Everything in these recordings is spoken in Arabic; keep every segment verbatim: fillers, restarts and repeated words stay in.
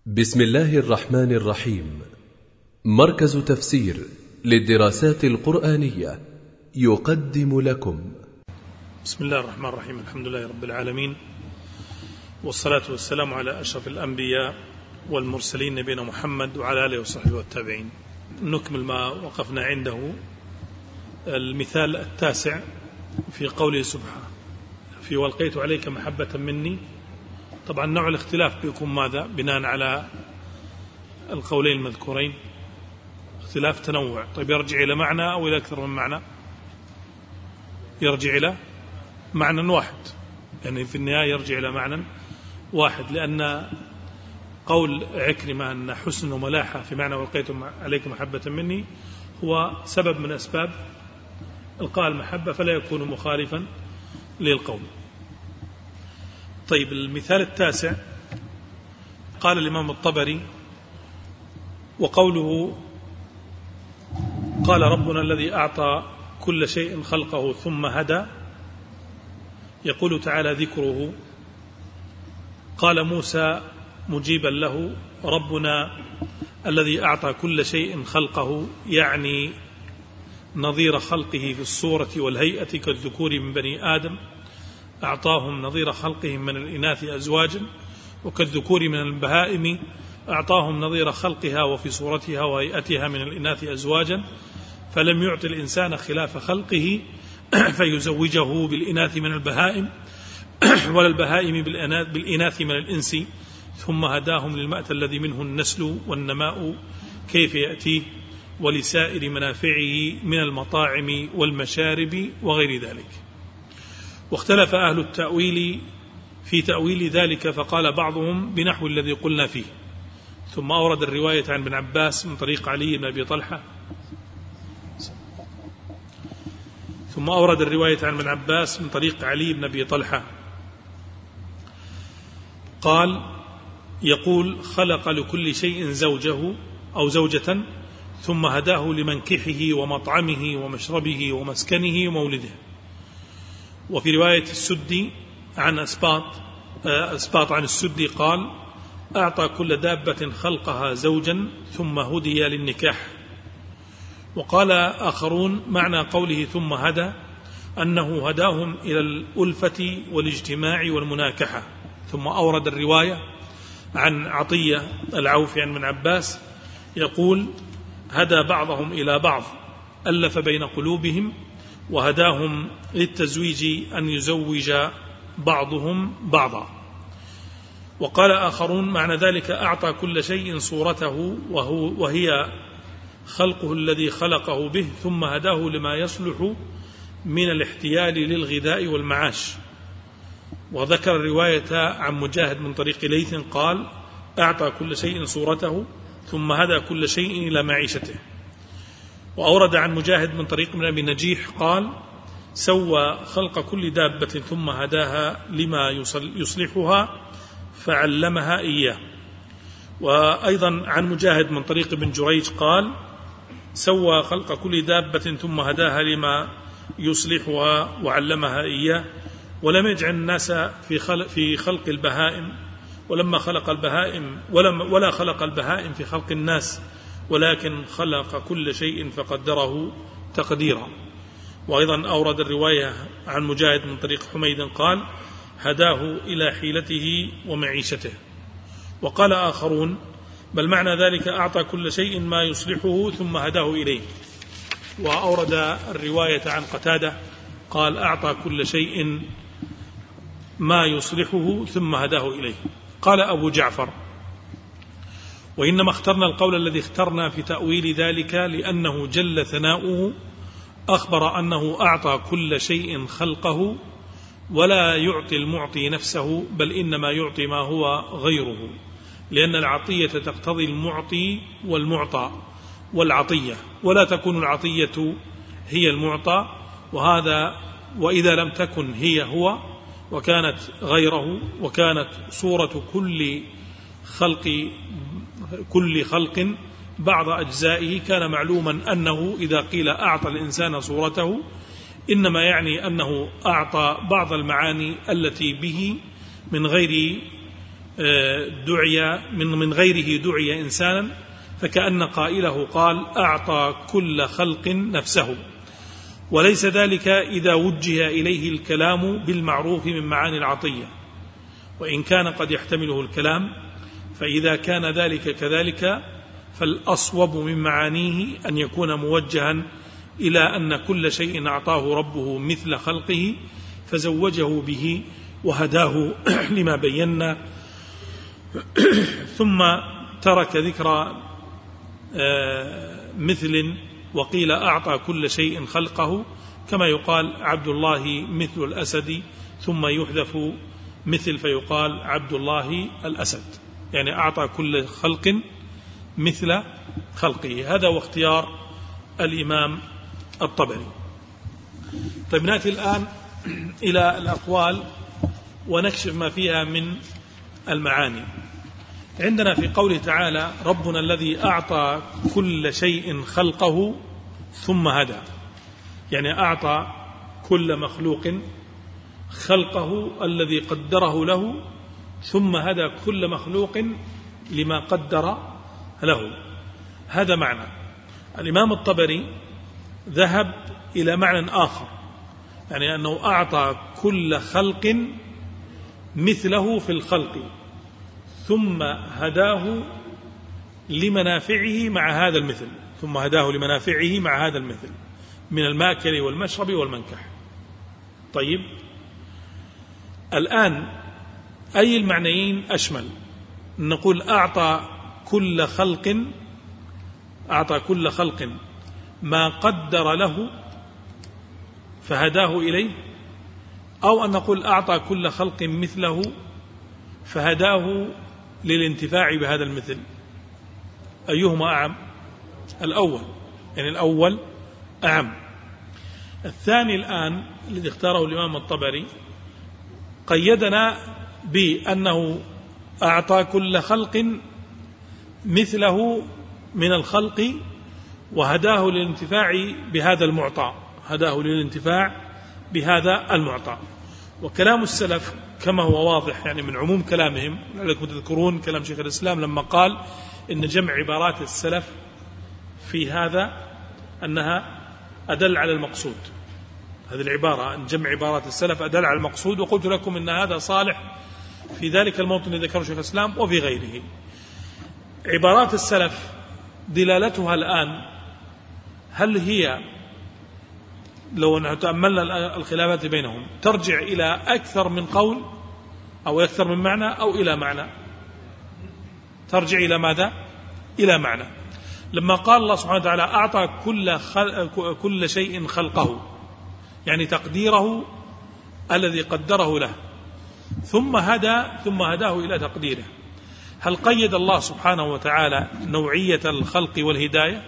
بسم الله الرحمن الرحيم. مركز تفسير للدراسات القرآنية يقدم لكم. بسم الله الرحمن الرحيم. الحمد لله رب العالمين، والصلاة والسلام على أشرف الأنبياء والمرسلين نبينا محمد وعلى آله وصحبه والتابعين. نكمل ما وقفنا عنده، المثال التاسع في قوله سبحانه في والقيت عليك محبة مني. طبعا نوع الاختلاف بيكون ماذا؟ بناء على القولين المذكورين اختلاف تنوع. طيب يرجع إلى معنى أو إلى أكثر من معنى؟ يرجع إلى معنى واحد، يعني في النهاية يرجع إلى معنى واحد، لأن قول عكرمة أن حسن وملاحة في معنى والقيت عليك محبة مني هو سبب من أسباب إلقاء المحبة، فلا يكون مخالفا للقول. طيب المثال التاسع قال الإمام الطبري: وقوله قال ربنا الذي أعطى كل شيء خلقه ثم هدى، يقول تعالى ذكره: قال موسى مجيبا له: ربنا الذي أعطى كل شيء خلقه، يعني نظير خلقه في الصورة والهيئة كالذكور من بني آدم، أعطاهم نظير خلقهم من الإناث أزواجا، وكالذكور من البهائم أعطاهم نظير خلقها وفي صورتها وهيئتها من الإناث أزواجا، فلم يعط الإنسان خلاف خلقه فيزوجه بالإناث من البهائم ولا البهائم بالإناث من الإنس، ثم هداهم للمأتى الذي منه النسل والنماء كيف يأتيه، ولسائر منافعه من المطاعم والمشارب وغير ذلك. واختلف أهل التأويل في تأويل ذلك، فقال بعضهم بنحو الذي قلنا فيه. ثم أورد الرواية عن ابن عباس من طريق علي بن أبي طلحة ثم أورد الرواية عن ابن عباس من طريق علي بن أبي طلحة قال: يقول خلق لكل شيء زوجه أو زوجة ثم هداه لمنكحه ومطعمه ومشربه ومسكنه ومولده. وفي رواية السدي عن أسباط أسباط عن السدي قال: أعطى كل دابة خلقها زوجا ثم هدي للنكاح. وقال آخرون معنى قوله ثم هدى أنه هداهم إلى الألفة والاجتماع والمناكحة. ثم أورد الرواية عن عطية العوفي عن ابن عباس يقول: هدى بعضهم إلى بعض، ألف بين قلوبهم، وهداهم للتزويج أن يزوج بعضهم بعضا. وقال آخرون معنى ذلك أعطى كل شيء صورته وهو وهي خلقه الذي خلقه به، ثم هداه لما يصلح من الاحتيال للغذاء والمعاش. وذكر الرواية عن مجاهد من طريق ليث قال: أعطى كل شيء صورته ثم هدى كل شيء إلى معيشته. وأورد عن مجاهد من طريق ابن أبي نجيح قال: سوى خلق كل دابة ثم هداها لما يصلحها فعلمها إياه. وأيضا عن مجاهد من طريق ابن جريج قال: سوى خلق كل دابة ثم هداها لما يصلحها وعلمها إياه. ولم يجعل الناس في خلق, في خلق البهائم ولما خلق البهائم ولم ولا خلق البهائم في خلق الناس، ولكن خلق كل شيء فقدره تقديرا. وأيضا أورد الرواية عن مجاهد من طريق حميد قال: هداه إلى حيلته ومعيشته. وقال آخرون بل معنى ذلك أعطى كل شيء ما يصلحه ثم هداه إليه. وأورد الرواية عن قتادة قال: أعطى كل شيء ما يصلحه ثم هداه إليه. قال أبو جعفر: وإنما اخترنا القول الذي اخترنا في تأويل ذلك لأنه جل ثناؤه أخبر أنه أعطى كل شيء خلقه، ولا يعطي المعطي نفسه، بل إنما يعطي ما هو غيره، لأن العطية تقتضي المعطي والمعطى والعطية، ولا تكون العطية هي المعطى، وهذا وإذا لم تكن هي هو وكانت غيره، وكانت صورة كل خلق كل خلق بعض أجزائه، كان معلوما أنه إذا قيل أعطى الإنسان صورته إنما يعني أنه أعطى بعض المعاني التي به من غير دعي من من غيره دعي إنسانا فكأن قائله قال أعطى كل خلق نفسه، وليس ذلك إذا وجه إليه الكلام بالمعروف من معاني العطية، وإن كان قد يحتمله الكلام، فإذا كان ذلك كذلك فالأصوب من معانيه أن يكون موجها إلى أن كل شيء أعطاه ربه مثل خلقه فزوجه به وهداه لما بينا، ثم ترك ذكر مثل وقيل أعطى كل شيء خلقه، كما يقال عبد الله مثل الأسد ثم يحذف مثل فيقال عبد الله الأسد، يعني أعطى كل خلق مثل خلقه. هذا هو اختيار الإمام الطبري. طيب نأتي الآن إلى الأقوال ونكشف ما فيها من المعاني. عندنا في قوله تعالى ربنا الذي أعطى كل شيء خلقه ثم هدى، يعني أعطى كل مخلوق خلقه الذي قدره له ثم هدى كل مخلوق لما قدر له. هذا معنى. الإمام الطبري ذهب إلى معنى آخر، يعني أنه أعطى كل خلق مثله في الخلق ثم هداه لمنافعه مع هذا المثل، ثم هداه لمنافعه مع هذا المثل من الماكل والمشرب والمنكح. طيب الآن أي المعنيين أشمل؟ نقول أعطى كل خلق أعطى كل خلق ما قدر له فهداه إليه، أو أن نقول أعطى كل خلق مثله فهداه للانتفاع بهذا المثل؟ أيهما أعم؟ الأول، يعني الأول أعم. الثاني الآن الذي اختاره الإمام الطبري قيدنا بأنه أعطى كل خلق مثله من الخلق وهداه للانتفاع بهذا المعطى، هداه للانتفاع بهذا المعطى. وكلام السلف كما هو واضح يعني من عموم كلامهم، لعلكم تذكرون كلام شيخ الإسلام لما قال إن جمع عبارات السلف في هذا أنها أدل على المقصود. هذه العبارة أن جمع عبارات السلف أدل على المقصود، وقلت لكم إن هذا صالح في ذلك الموطن الذي ذكره شيخ الإسلام وفي غيره. عبارات السلف دلالتها الآن هل هي لو تأملنا الخلافات بينهم ترجع إلى أكثر من قول أو أكثر من معنى أو إلى معنى؟ ترجع إلى ماذا؟ إلى معنى. لما قال الله سبحانه وتعالى أعطى كل, كل شيء خلقه، يعني تقديره الذي قدره له، ثم هدى ثم هداه إلى تقديره. هل قيد الله سبحانه وتعالى نوعية الخلق والهداية؟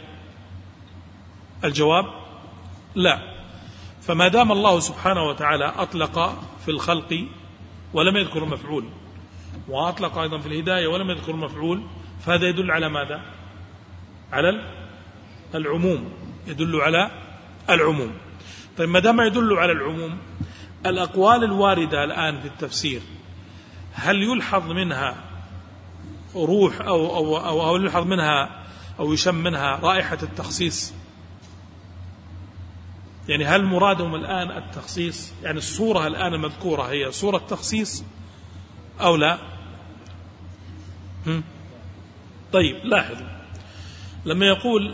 الجواب لا. فما دام الله سبحانه وتعالى أطلق في الخلق ولم يذكر مفعول، وأطلق أيضا في الهداية ولم يذكر مفعول، فهذا يدل على ماذا؟ على العموم، يدل على العموم. طيب ما دام يدل على العموم، الأقوال الواردة الآن في التفسير هل يلحظ منها روح أو, أو, أو, أو يلحظ منها أو يشم منها رائحة التخصيص؟ يعني هل مرادهم الآن التخصيص؟ يعني الصورة الآن المذكورة هي صورة تخصيص أو لا؟ هم؟ طيب لاحظوا لما يقول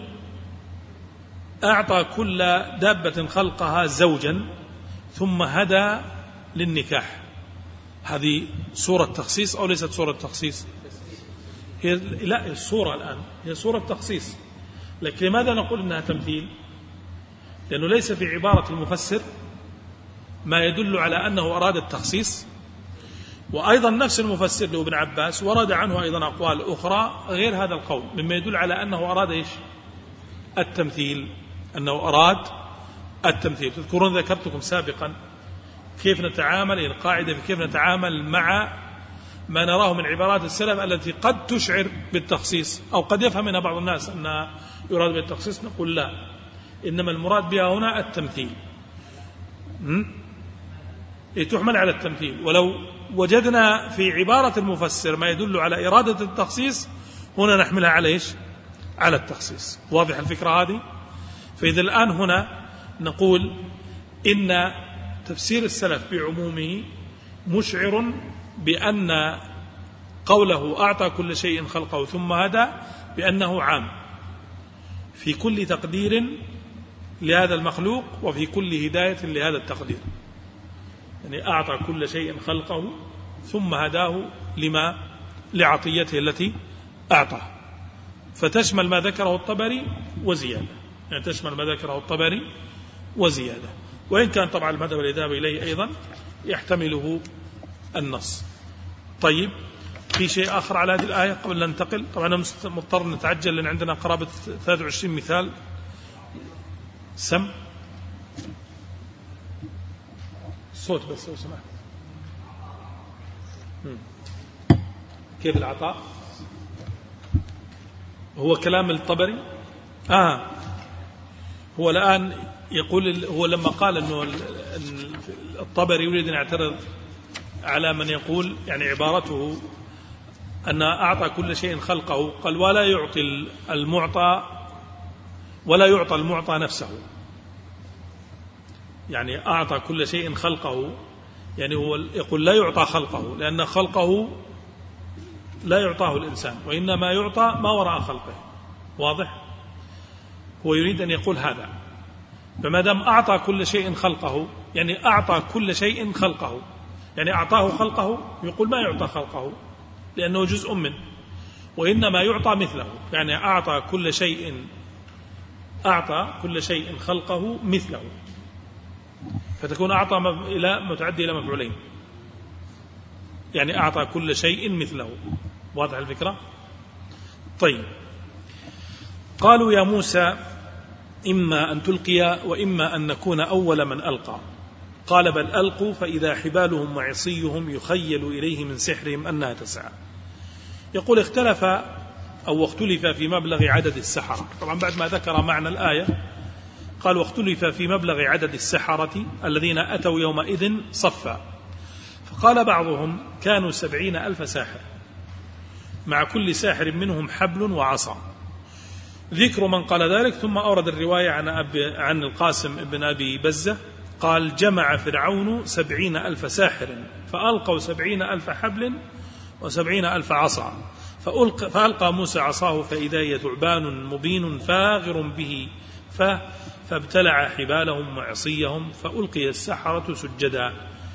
أعطى كل دابة خلقها زوجا ثم هدى للنكاح، هذه صورة تخصيص أو ليست صورة تخصيص؟ هي لا، الصورة الآن هي صورة تخصيص، لكن لماذا نقول إنها تمثيل؟ لأنه ليس في عبارة المفسر ما يدل على أنه أراد التخصيص، وأيضا نفس المفسر له ابن عباس ورد عنه أيضا أقوال أخرى غير هذا القول مما يدل على أنه أراد إيش؟ التمثيل، أنه أراد التمثيل. تذكرون ذكرتكم سابقا كيف نتعامل، القاعدة في كيف نتعامل مع ما نراه من عبارات السلف التي قد تشعر بالتخصيص أو قد يفهم منها بعض الناس أنها يراد بالتخصيص. نقول لا، إنما المراد بها هنا التمثيل، تحمل على التمثيل. ولو وجدنا في عبارة المفسر ما يدل على إرادة التخصيص، هنا نحملها على إيش؟ على التخصيص. واضح الفكرة هذه؟ فإذا الآن هنا نقول إن تفسير السلف بعمومه مشعر بأن قوله أعطى كل شيء خلقه ثم هدى بأنه عام في كل تقدير لهذا المخلوق وفي كل هداية لهذا التقدير. يعني أعطى كل شيء خلقه ثم هداه لما لعطيته التي أعطاه، فتشمل ما ذكره الطبري وزيادة، يعني تشمل ما ذكره الطبري وزيادة، وإن كان طبعا المذهب الذي ذهب إليه أيضا يحتمله النص. طيب، في شيء آخر على هذه الآية قبل أن ننتقل؟ طبعا أنا مضطر نتعجل لأن عندنا قرابة ثلاثة وعشرين مثال. سم الصوت بس لو سمحت. كيف العطاء؟ هو كلام الطبري. آه هو الآن يقول، هو لما قال أنه الطبري يريد أن يعترض على من يقول يعني عبارته أن أعطى كل شيء خلقه، قال ولا يعطي المعطى ولا يعطى المعطى نفسه. يعني أعطى كل شيء خلقه، يعني هو يقول لا يعطى خلقه، لأن خلقه لا يعطاه الإنسان، وإنما يعطى ما وراء خلقه. واضح؟ هو يريد أن يقول هذا، فما دام أعطى كل شيء خلقه يعني أعطى كل شيء خلقه، يعني أعطاه خلقه، يقول ما يعطى خلقه لأنه جزء منه، وإنما يعطى مثله، يعني أعطى كل شيء أعطى كل شيء خلقه مثله، فتكون أعطى إلى متعدي إلى مفعولين، يعني أعطى كل شيء مثله. واضح الفكرة؟ طيب، قالوا يا موسى إما أن تلقي وإما أن نكون أول من ألقى، قال بل ألقوا فإذا حبالهم وعصيهم يخيل إليه من سحرهم أنها تسعى. يقول اختلف أو اختلف في مبلغ عدد السحرة. طبعا بعد ما ذكر معنى الآية قال واختلف في مبلغ عدد السحرة الذين أتوا يومئذ صفا، فقال بعضهم كانوا سبعين ألف ساحر مع كل ساحر منهم حبل وعصا. ذكر من قال ذلك، ثم أورد الرواية عن, أبي عن القاسم بن أبي بزة قال جمع فرعون سبعين ألف ساحر فألقوا سبعين ألف حبل وسبعين ألف عصا، فألقى, فألقى موسى عصاه فإذا هي ثعبان مبين فاغر به فابتلع حبالهم وعصيهم فألقي السحرة سجدا.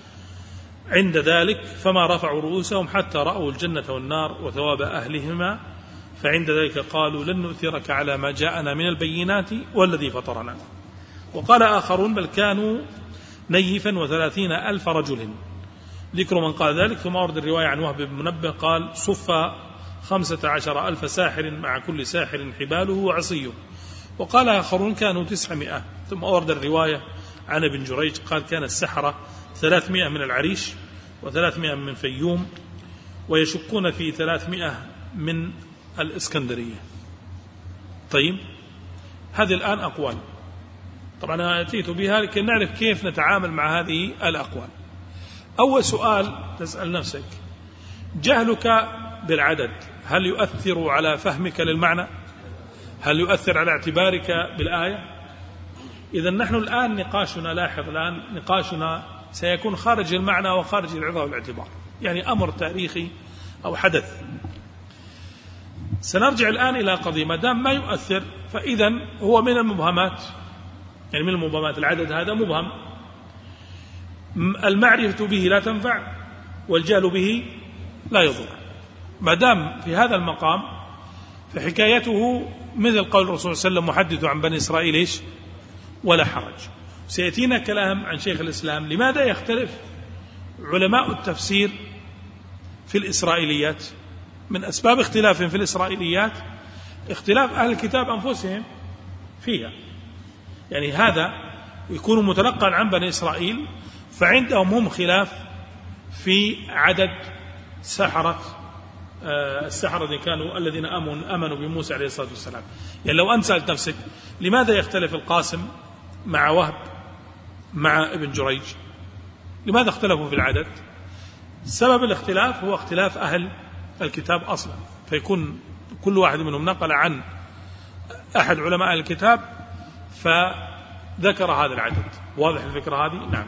عند ذلك فما رفعوا رؤوسهم حتى رأوا الجنة والنار وثواب أهلهما، فعند ذلك قالوا لن نؤثرك على ما جاءنا من البينات والذي فطرنا. وقال آخرون بل كانوا نيفا وثلاثين ألف رجل. ذكر من قال ذلك، ثم أورد الرواية عن وهب بن منبه قال صف خمسة عشر ألف ساحر مع كل ساحر حباله وعصيه. وقال آخرون كانوا تسعمائة. ثم أورد الرواية عن ابن جريج قال كان السحرة ثلاثمائة من العريش وثلاثمائة من فيوم، ويشكون في ثلاثمائة من الإسكندرية. طيب، هذه الآن أقوال، طبعا أنا أتيت بها لكي نعرف كيف نتعامل مع هذه الأقوال. أول سؤال تسأل نفسك، جهلك بالعدد هل يؤثر على فهمك للمعنى؟ هل يؤثر على اعتبارك بالآية؟ إذن نحن الآن نقاشنا، لاحظ الآن نقاشنا سيكون خارج المعنى وخارج العظة والاعتبار، يعني أمر تاريخي أو حدث. سنرجع الآن إلى قضية، ما دام ما يؤثر فإذن هو من المبهمات، يعني من المبهمات. العدد هذا مبهم، المعرفة به لا تنفع والجهل به لا يضر. ما دام في هذا المقام فحكايته مثل قول الرسول صلى الله عليه وسلم محدث عن بني إسرائيل إيش ولا حرج. سيأتينا كلام عن شيخ الإسلام لماذا يختلف علماء التفسير في الإسرائيليات. من أسباب اختلافهم في الإسرائيليات اختلاف أهل الكتاب أنفسهم فيها، يعني هذا يكون متلقا عن بني إسرائيل، فعندهم هم خلاف في عدد سحرة السحرة الذين كانوا الذين آمنوا, آمنوا بموسى عليه الصلاة والسلام. يعني لو أنت سألت نفسك لماذا يختلف القاسم مع وهب مع ابن جريج، لماذا اختلفوا في العدد؟ سبب الاختلاف هو اختلاف أهل الكتاب أصلا، فيكون كل واحد منهم نقل عن أحد علماء الكتاب فذكر هذا العدد. واضح الفكرة هذه؟ نعم.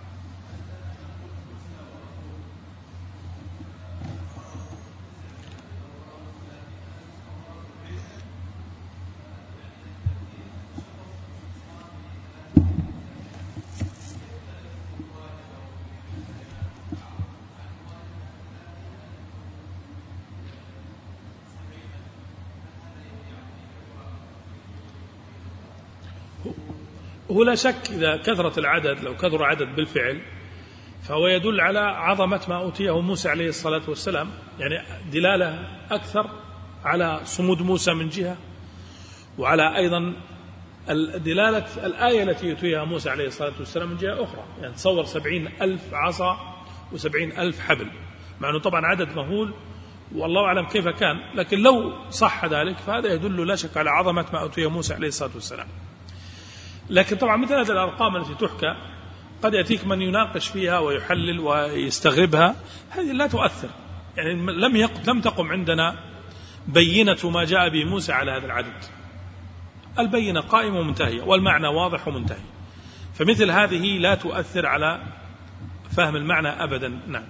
ولا شك إذا كثرت العدد، لو كثر عدد بالفعل، فهو يدل على عظمة ما أوتيه موسى عليه الصلاة والسلام، يعني دلالة أكثر على صمود موسى من جهة، وعلى أيضا دلالة الآية التي يؤتيها موسى عليه الصلاة والسلام من جهة أخرى. يعني تصور سبعين ألف عصا وسبعين ألف حبل، مع أنه طبعا عدد مهول والله أعلم كيف كان، لكن لو صح ذلك فهذا يدل لا شك على عظمة ما أوتيه موسى عليه الصلاة والسلام. لكن طبعا مثل هذه الأرقام التي تحكى قد يأتيك من يناقش فيها ويحلل ويستغربها، هذه لا تؤثر، يعني لم يق... لم تقم عندنا بينة ما جاء به موسى على هذا العدد. البينة قائمة ومنتهية والمعنى واضح ومنتهي، فمثل هذه لا تؤثر على فهم المعنى أبدا. نعم.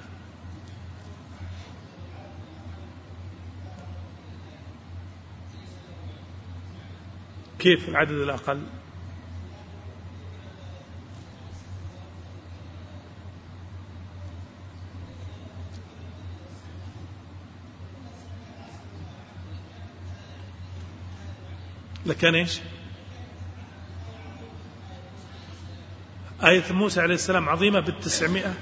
كيف العدد الأقل؟ لكان إيش؟ آية موسى عليه السلام عظيمة بالتسعمائة.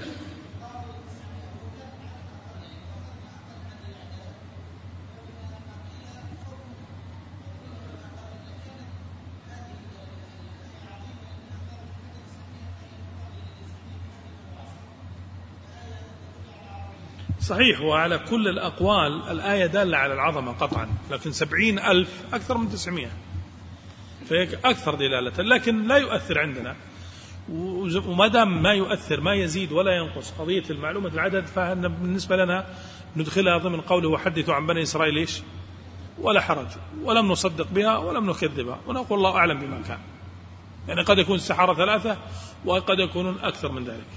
صحيح، وعلى كل الأقوال الآية دالة على العظمة قطعا، لكن سبعين ألف أكثر من تسعمائة فهي أكثر دلالة، لكن لا يؤثر عندنا. وما دام ما يؤثر ما يزيد ولا ينقص قضية المعلومة العدد، فإن بالنسبة لنا ندخلها ضمن قوله وحدثوا عن بني إسرائيل إيش ولا حرج، ولم نصدق بها ولم نكذبها، ونقول الله أعلم بما كان. يعني قد يكون السحرة ثلاثة وقد يكونون أكثر من ذلك.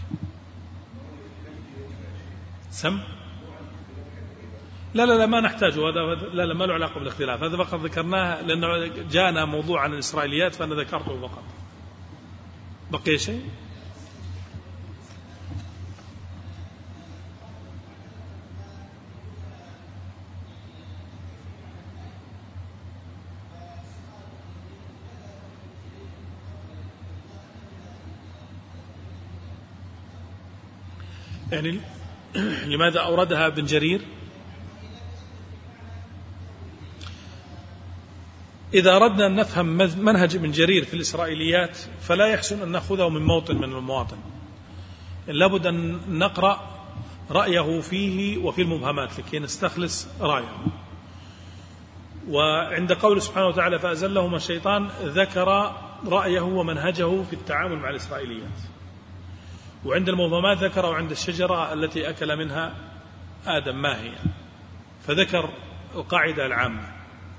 سم لا لا لا ما نحتاجه هذا، لا لا ما له علاقة بالاختلاف، هذا فقط ذكرناه لأنه جاءنا موضوع عن الإسرائيليات فأنا ذكرته فقط. بقي شيء؟ يعني لماذا أوردها ابن جرير؟ إذا أردنا أن نفهم منهج ابن جرير في الإسرائيليات فلا يحسن أن نأخذه من موطن من المواطن، لابد أن نقرأ رأيه فيه وفي المبهمات لكي نستخلص رأيه. وعند قول سبحانه وتعالى فأزلهما الشيطان ذكر رأيه ومنهجه في التعامل مع الإسرائيليات، وعند المبهمات ذكره عند الشجرة التي أكل منها آدم ما هي، فذكر القاعدة العامة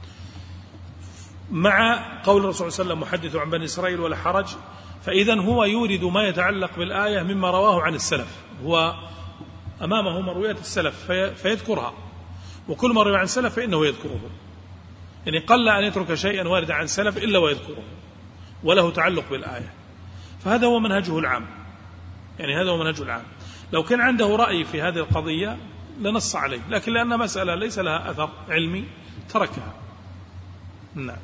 مع قول الرسول صلى الله عليه وسلم محدث عن بني إسرائيل ولا حرج. فإذا هو يورد ما يتعلق بالآية مما رواه عن السلف، هو أمامه مرويات السلف فيذكرها، وكل ما روي عن السلف فإنه يذكره، يعني قل أن يترك شيئا واردا عن السلف إلا ويذكره وله تعلق بالآية، فهذا هو منهجه العام، يعني هذا هو منهجه العام. لو كان عنده رأي في هذه القضية لنص عليه، لكن لأن مسألة ليس لها أثر علمي تركها. نعم.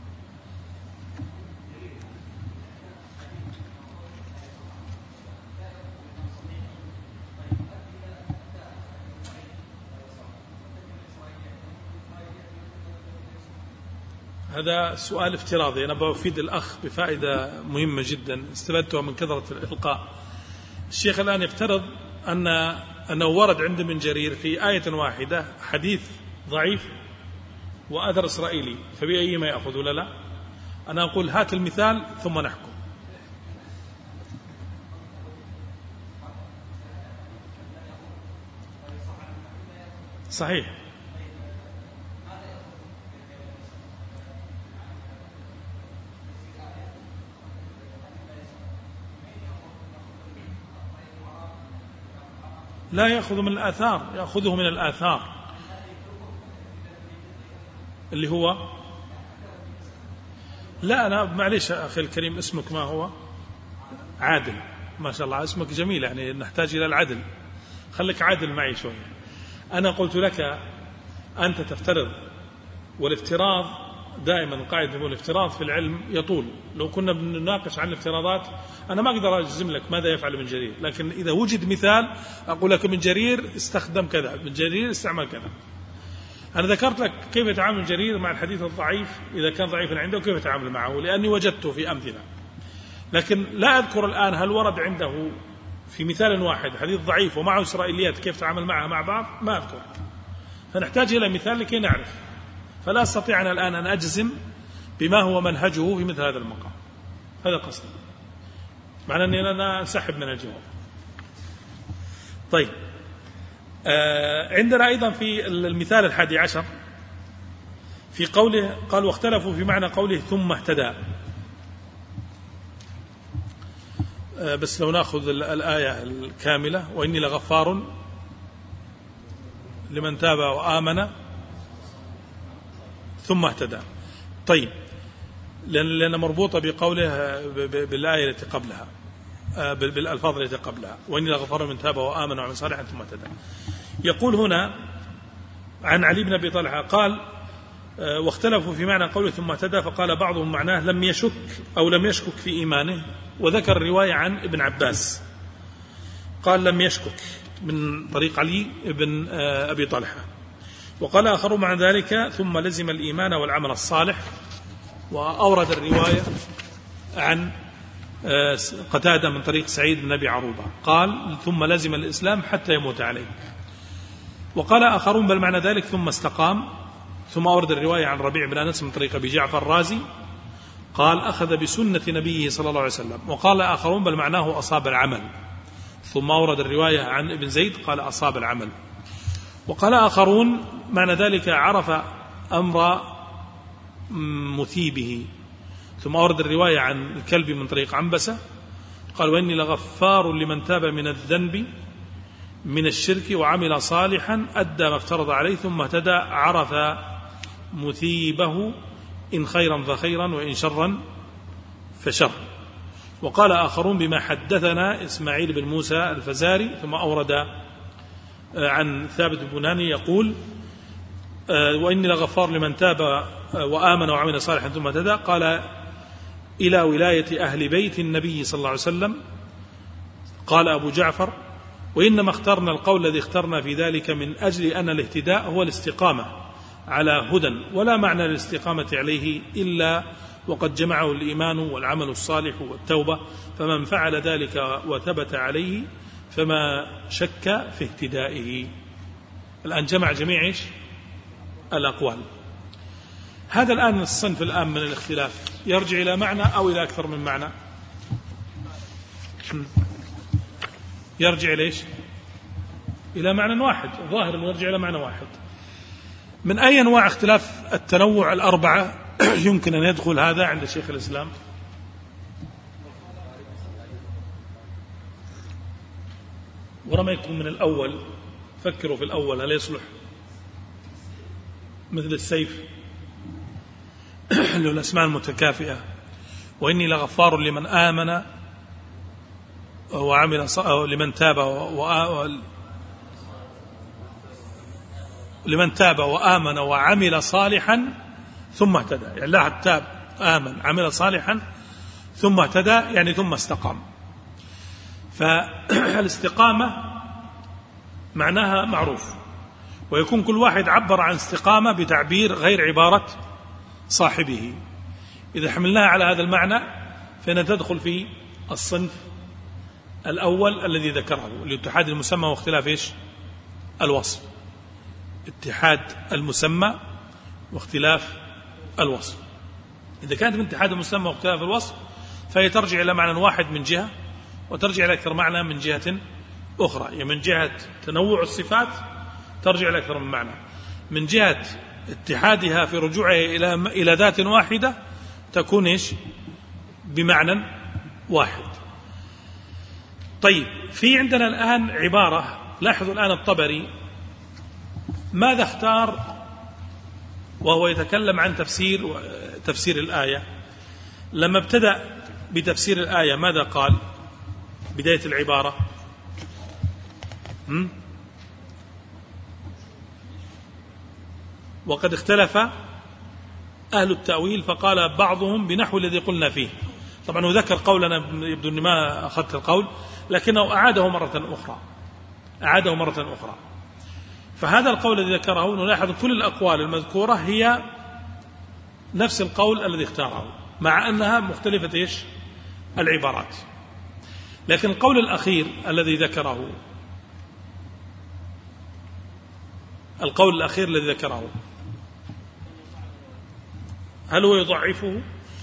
هذا سؤال افتراضي، أنا بفيد الأخ بفائدة مهمة جدا استفدتها من كثرة الإلقاء. الشيخ الآن يفترض أن أنه ورد عند ابن جرير في آية واحدة حديث ضعيف وأثر إسرائيلي، فبأي ما يأخذ ولا لا؟ أنا أقول هات المثال ثم نحكم. صحيح. لا يأخذ من الآثار، يأخذه من الآثار اللي هو، لا أنا معليش أخي الكريم، اسمك ما هو؟ عادل، ما شاء الله اسمك جميل، يعني نحتاج إلى العدل، خليك عادل معي شوي. أنا قلت لك أنت تفترض، والافتراض دائما القاعدة هو الافتراض في العلم يطول. لو كنا بنناقش عن الافتراضات أنا ما أقدر أجزم لك ماذا يفعل ابن جرير، لكن إذا وجد مثال أقول لك ابن جرير استخدم كذا، ابن جرير استعمل كذا. أنا ذكرت لك كيف يتعامل ابن جرير مع الحديث الضعيف إذا كان ضعيفا عنده، وكيف يتعامل معه، لأني وجدته في أمثلة، لكن لا أذكر الآن هل ورد عنده في مثال واحد حديث ضعيف ومعه إسرائيليات كيف تعامل معها مع بعض، ما أذكر. فنحتاج إلى مثال لكي نعرف، فلا أستطيع أنا الآن أن أجزم بما هو منهجه في مثل هذا المقام. هذا قصدي، معنى أني أنا أنسحب من الجواب. طيب، آه عندنا أيضا في المثال الحادي عشر في قوله قال واختلفوا في معنى قوله ثم اهتدى. آه بس لو نأخذ الآية الكاملة، وإني لغفار لمن تاب وآمن ثم اهتدى. طيب، لأن مربوطة بقوله بالآية التي قبلها، بالألفاظ التي قبلها، وإني لغفار من تاب وآمن وعمل صالحا ثم اهتدى. يقول هنا عن علي بن أبي طلحة قال واختلفوا في معنى قوله ثم اهتدى، فقال بعضهم معناه لم يشك أو لم يشكك في إيمانه، وذكر الرواية عن ابن عباس قال لم يشكك من طريق علي بن أبي طلحة. وقال آخر مع ذلك ثم لزم الإيمان والعمل الصالح. وأورد الرواية عن قتادة من طريق سعيد بن أبي عروبة قال ثم لزم الإسلام حتى يموت عليه. وقال آخرون بل معنى ذلك ثم استقام. ثم أورد الرواية عن ربيع بن أنس من طريق أبي جعفر الرازي قال أخذ بسنة نبيه صلى الله عليه وسلم. وقال آخرون بل معناه أصاب العمل. ثم أورد الرواية عن ابن زيد قال أصاب العمل. وقال آخرون معنى ذلك عرف أمر مثيبه. ثم أورد الرواية عن الكلب من طريق عنبسة قال وإني لغفار لمن تاب من الذنب من الشرك وعمل صالحا أدى ما افترض عليه ثم اهتدى عرف مثيبه إن خيرا فخيرا وإن شرا فشر. وقال آخرون بما حدثنا إسماعيل بن موسى الفزاري. ثم أورد عن ثابت بناني يقول وإني لغفار لمن تاب وآمن وعمل صالحا ثم اهتدى قال إلى ولاية أهل بيت النبي صلى الله عليه وسلم. قال أبو جعفر وإنما اخترنا القول الذي اخترنا في ذلك من أجل أن الاهتداء هو الاستقامة على هدى ولا معنى للاستقامة عليه إلا وقد جمعه الإيمان والعمل الصالح والتوبة فمن فعل ذلك وثبت عليه فما شك في اهتدائه. الآن جمع جميع إيش؟ الأقوال. هذا الآن الصنف الآن من الاختلاف يرجع إلى معنى أو إلى أكثر من معنى؟ يرجع إلى إيش؟ إلى معنى واحد. ظاهر أنه يرجع إلى معنى واحد. من أي أنواع اختلاف التنوع الأربعة يمكن أن يدخل هذا عند شيخ الإسلام؟ ورميكم من الأول، فكروا في الأول هل يصلح مثل السيف له الأسماء المتكافئة وإني لغفار لمن آمن وعمل لمن تاب و... لمن تاب وآمن وعمل صالحا ثم اهتدى. يعني لا تاب آمن عمل صالحا ثم اهتدى يعني ثم استقام. فالاستقامة معناها معروف ويكون كل واحد عبر عن استقامة بتعبير غير عبارة صاحبه. إذا حملناها على هذا المعنى فإن تدخل في الصنف الأول الذي ذكره لاتحاد المسمى واختلاف إيش؟ الوصف. اتحاد المسمى واختلاف الوصف. إذا كانت من اتحاد المسمى واختلاف الوصف فهي ترجع إلى معنى واحد من جهة وترجع إلى أكثر معنى من جهة أخرى، يعني من جهة تنوع الصفات ترجع إلى أكثر من معنى، من جهة اتحادها في رجوعها إلى إلى ذات واحدة تكون إيش؟ بمعنى واحد. طيب، في عندنا الآن عبارة، لاحظوا الآن الطبري ماذا اختار وهو يتكلم عن تفسير تفسير الآية. لما ابتدأ بتفسير الآية ماذا قال بداية العبارة؟ هم؟ وقد اختلف أهل التأويل فقال بعضهم بنحو الذي قلنا فيه. طبعا هو ذكر قولنا، يبدو أني ما أخذت القول، لكنه أعاده مرة أخرى أعاده مرة أخرى فهذا القول الذي ذكره، نلاحظ كل الأقوال المذكورة هي نفس القول الذي اختاره، مع أنها مختلفة إيش؟ العبارات. لكن القول الأخير الذي ذكره القول الأخير الذي ذكره هل هو يضعفه؟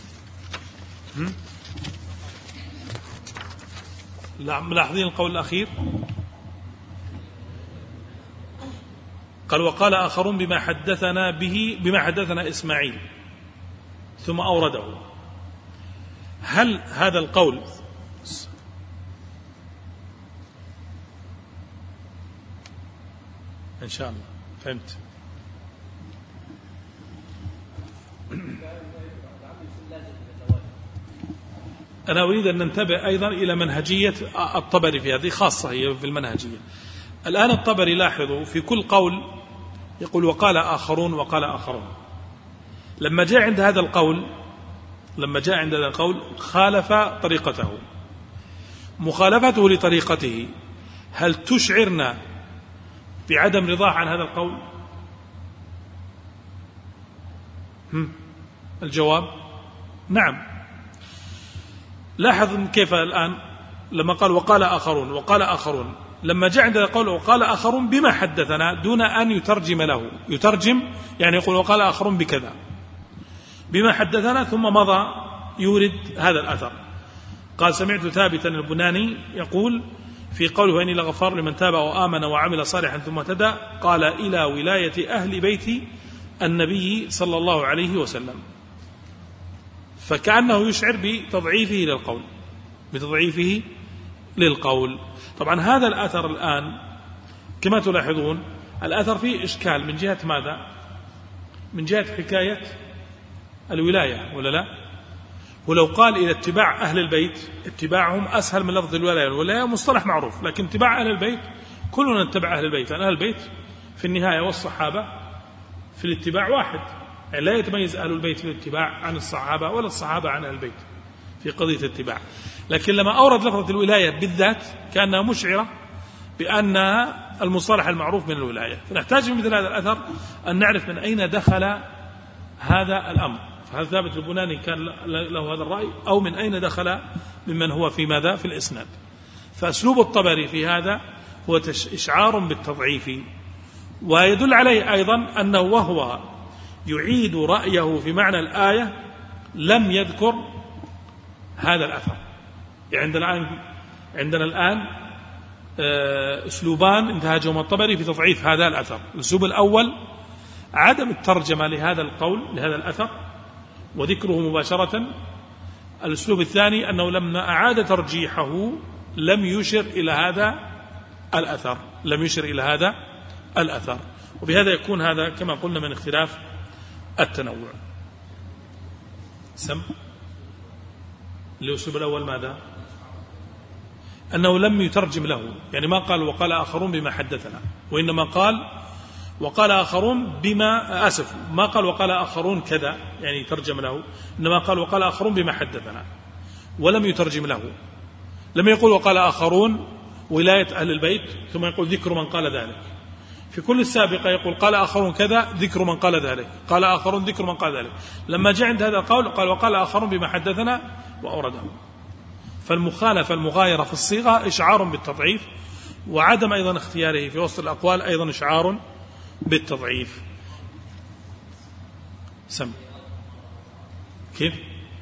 لا، ملاحظين القول الأخير قال وقال آخرون بما حدثنا به بما حدثنا إسماعيل، ثم أورده. هل هذا القول إن شاء الله فهمت؟ أنا أريد أن ننتبه أيضا إلى منهجية الطبري في هذه، خاصة هي في المنهجية. الآن الطبري لاحظوا في كل قول يقول وقال آخرون وقال آخرون. لما جاء عند هذا القول لما جاء عند هذا القول خالف طريقته. مخالفته لطريقته هل تشعرنا بعدم رضاه عن هذا القول؟ هم؟ الجواب نعم. لاحظ كيف الآن لما قال وقال آخرون وقال آخرون، لما جاء عند القول وقال آخرون بما حدثنا دون أن يترجم له، يترجم يعني يقول وقال آخرون بكذا بما حدثنا، ثم مضى يورد هذا الأثر. قال سمعت ثابتا البناني يقول في قوله إني لغفار لمن تاب وآمن وعمل صالحا ثم اهتدى، قال إلى ولاية أهل بيت النبي صلى الله عليه وسلم، فكأنه يشعر بتضعيفه للقول بتضعيفه للقول. طبعا هذا الأثر الآن كما تلاحظون الأثر فيه إشكال من جهة ماذا؟ من جهة حكاية الولاية ولا لا؟ ولو قال إلى اتباع أهل البيت اتباعهم أسهل من لفظ الولاية. الولاية مصطلح معروف، لكن اتباع أهل البيت كلنا نتبع أهل البيت، لأن أهل البيت في النهاية والصحابة في الاتباع واحد، يعني لا يتميز أهل البيت في الاتباع عن الصحابة ولا الصحابة عن أهل البيت في قضية الاتباع. لكن لما أورد لفظة الولاية بالذات كأنها مشعرة بأنها المصطلح المعروف من الولاية. فنحتاج في مثل هذا الأثر أن نعرف من أين دخل هذا الأمر، فهل ثابت البناني كان له هذا الرأي أو من أين دخل ممن هو في ماذا في الإسناد. فأسلوب الطبري في هذا هو إشعار بالتضعيف، ويدل عليه أيضا أنه وهو يعيد رأيه في معنى الآية لم يذكر هذا الأثر. يعني عندنا الآن عندنا الآن أسلوبان انتهجهما الطبري في تضعيف هذا الأثر. الأسلوب الأول عدم الترجمة لهذا القول لهذا الأثر وذكره مباشرة. الأسلوب الثاني أنه لما أعاد ترجيحه لم يشر إلى هذا الأثر لم يشر إلى هذا الأثر وبهذا يكون هذا كما قلنا من اختلاف التنوع. سم الأسلوب الأول ماذا؟ أنه لم يترجم له، يعني ما قال وقال آخرون بما حدثنا، وإنما قال وقال آخرون بما أسف ما قال وقال آخرون كذا يعني ترجم له، إنما قال وقال آخرون بما حدثنا ولم يترجم له. لم يقول وقال آخرون ولاية أهل البيت ثم يقول ذكر من قال ذلك. في كل السابقة يقول قال آخرون كذا ذكر من قال ذلك، قال آخرون ذكر من قال ذلك. لما جاء عند هذا القول قال وقال آخرون بما حدثنا وأورده. فالمخالفة المغايرة في الصيغة إشعار بالتضعيف، وعدم أيضا اختياره في وسط الأقوال أيضا إشعار بالتضعيف. سم كيف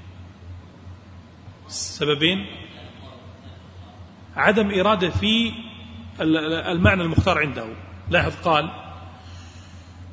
السببين؟ عدم إرادة في المعنى المختار عنده. لاحظ قال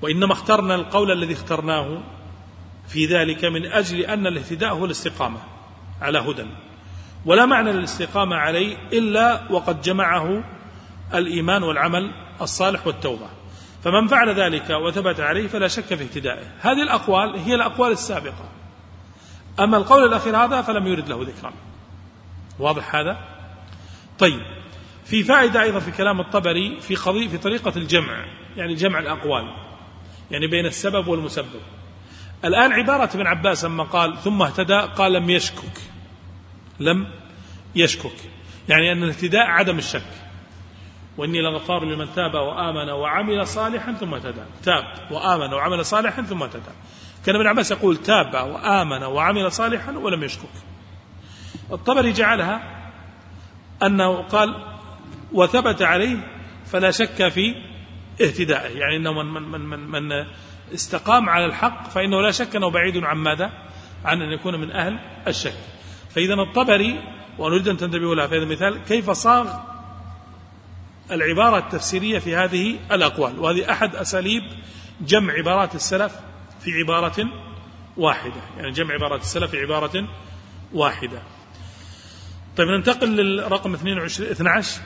وإنما اخترنا القول الذي اخترناه في ذلك من أجل أن الاهتداء هو الاستقامة على هدى، ولا معنى للاستقامة عليه إلا وقد جمعه الإيمان والعمل الصالح والتوبة، فمن فعل ذلك وثبت عليه فلا شك في اهتدائه. هذه الأقوال هي الأقوال السابقة، أما القول الأخير هذا فلم يرد له ذكرا. واضح هذا؟ طيب، في فائدة أيضا في كلام الطبري في قضية في طريقة الجمع، يعني جمع الأقوال، يعني بين السبب والمسبب. الآن عبارة ابن عباس لما قال ثم اهتدى قال لم يشكك، لم يشكك يعني أن الاهتداء عدم الشك، وإني لغفار لمن تاب وآمن وعمل صالحا ثم اهتدى، تاب وآمن وعمل صالحا ثم اهتدى. كان ابن عباس يقول تاب وآمن وعمل صالحا ولم يشكك. الطبري جعلها أنه قال وثبت عليه فلا شك في اهتدائه، يعني أنه من, من, من, من استقام على الحق فإنه لا شك أنه بعيد عن ماذا؟ عن أن يكون من أهل الشك. فإذا الطبري، ونريد أن تنتبهوا لها في هذا المثال، كيف صاغ العبارة التفسيرية في هذه الأقوال، وهذه أحد أساليب جمع عبارات السلف في عبارة واحدة، يعني جمع عبارات السلف في عبارة واحدة. طيب ننتقل للرقم اثنين عشر.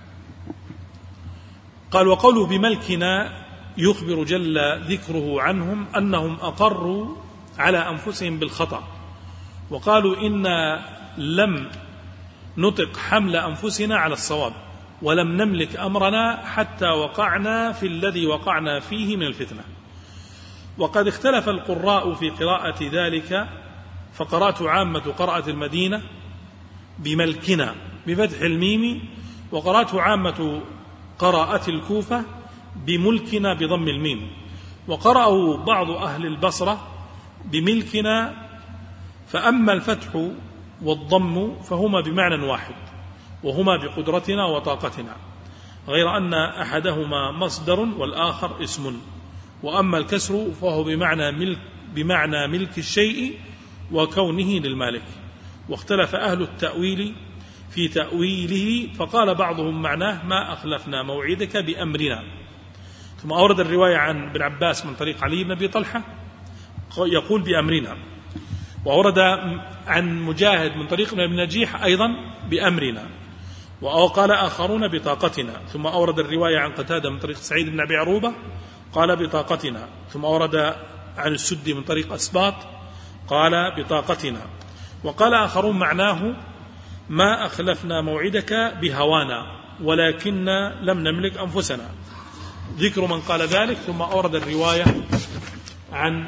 قال وقوله بملكنا يخبر جل ذكره عنهم أنهم أقروا على أنفسهم بالخطأ وقالوا إنا لم نطق حمل أنفسنا على الصواب ولم نملك أمرنا حتى وقعنا في الذي وقعنا فيه من الفتنة. وقد اختلف القراء في قراءة ذلك، فقرأت عامة قراءة المدينة بملكنا بفتح الميم، وقرأت عامة قراءة الكوفة بملكنا بضم الميم، وقرأه بعض أهل البصرة بملكنا، فأما الفتح والضم فهما بمعنى واحد وهما بقدرتنا وطاقتنا، غير أن أحدهما مصدر والآخر اسم، وأما الكسر فهو بمعنى ملك, بمعنى ملك الشيء وكونه للمالك. واختلف أهل التأويل في تأويله، فقال بعضهم معناه ما أخلفنا موعدك بأمرنا. ثم أورد الرواية عن ابن عباس من طريق علي بن أبي طلحة يقول بأمرنا، وأورد عن مجاهد من طريق ابن نجيح أيضا بأمرنا، وقال آخرون بطاقتنا. ثم أورد الرواية عن قتادة من طريق سعيد بن أبي عروبة قال بطاقتنا. ثم أورد عن السدي من طريق أسباط قال بطاقتنا. وقال آخرون معناه ما أخلفنا موعدك بهوانا ولكن لم نملك أنفسنا، ذكر من قال ذلك. ثم أورد الرواية عن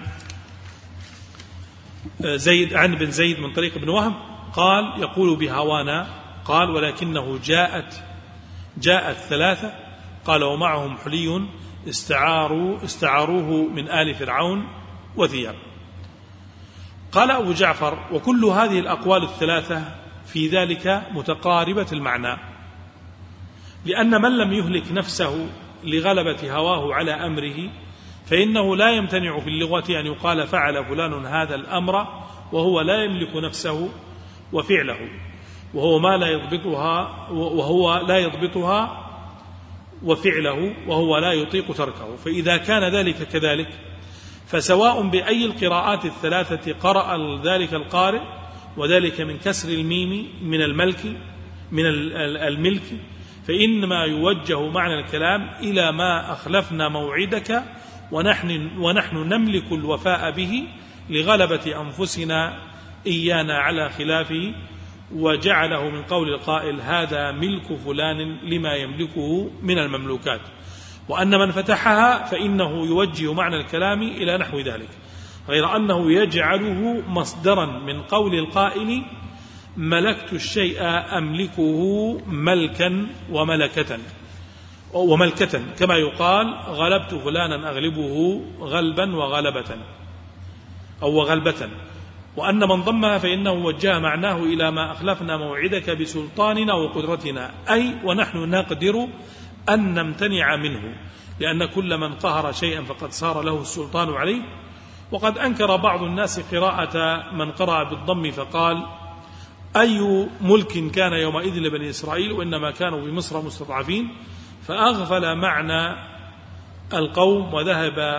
زيد عن بن زيد من طريق ابن وهب قال يقول بهوانا، قال ولكنه جاءت جاءت ثلاثة، قال ومعهم حلي استعاروا استعاروه من آل فرعون وثياب. قال أبو جعفر وكل هذه الأقوال الثلاثة في ذلك متقاربة المعنى، لأن من لم يهلك نفسه لغلبة هواه على أمره فإنه لا يمتنع في اللغة أن يقال فعل فلان هذا الأمر وهو لا يملك نفسه وفعله، وهو ما لا يضبطها وهو لا يضبطها وفعله وهو لا يطيق تركه. فإذا كان ذلك كذلك فسواء بأي القراءات الثلاثة قرأ ذلك القارئ، وذلك من كسر الميم من الملك من الملك، فإنما يوجه معنى الكلام إلى ما أخلفنا موعدك ونحن, ونحن نملك الوفاء به لغلبة أنفسنا إيانا على خلافه، وجعله من قول القائل هذا ملك فلان لما يملكه من المملوكات. وأن من فتحها فإنه يوجه معنى الكلام إلى نحو ذلك، غير أنه يجعله مصدرا من قول القائل ملكت الشيء أملكه ملكا وملكة وملكة، كما يقال غلبت فلانا أغلبه غلبا وغلبة أو غلبة. وأن من ضمها فإنه وجه معناه إلى ما أخلفنا موعدك بسلطاننا وقدرتنا، أي ونحن نقدر أن نمتنع منه، لأن كل من قهر شيئا فقد صار له السلطان عليه. وقد أنكر بعض الناس قراءة من قرأ بالضم فقال أي ملك كان يومئذ لبني إسرائيل وإنما كانوا بمصر مستضعفين، فأغفل معنى القوم وذهب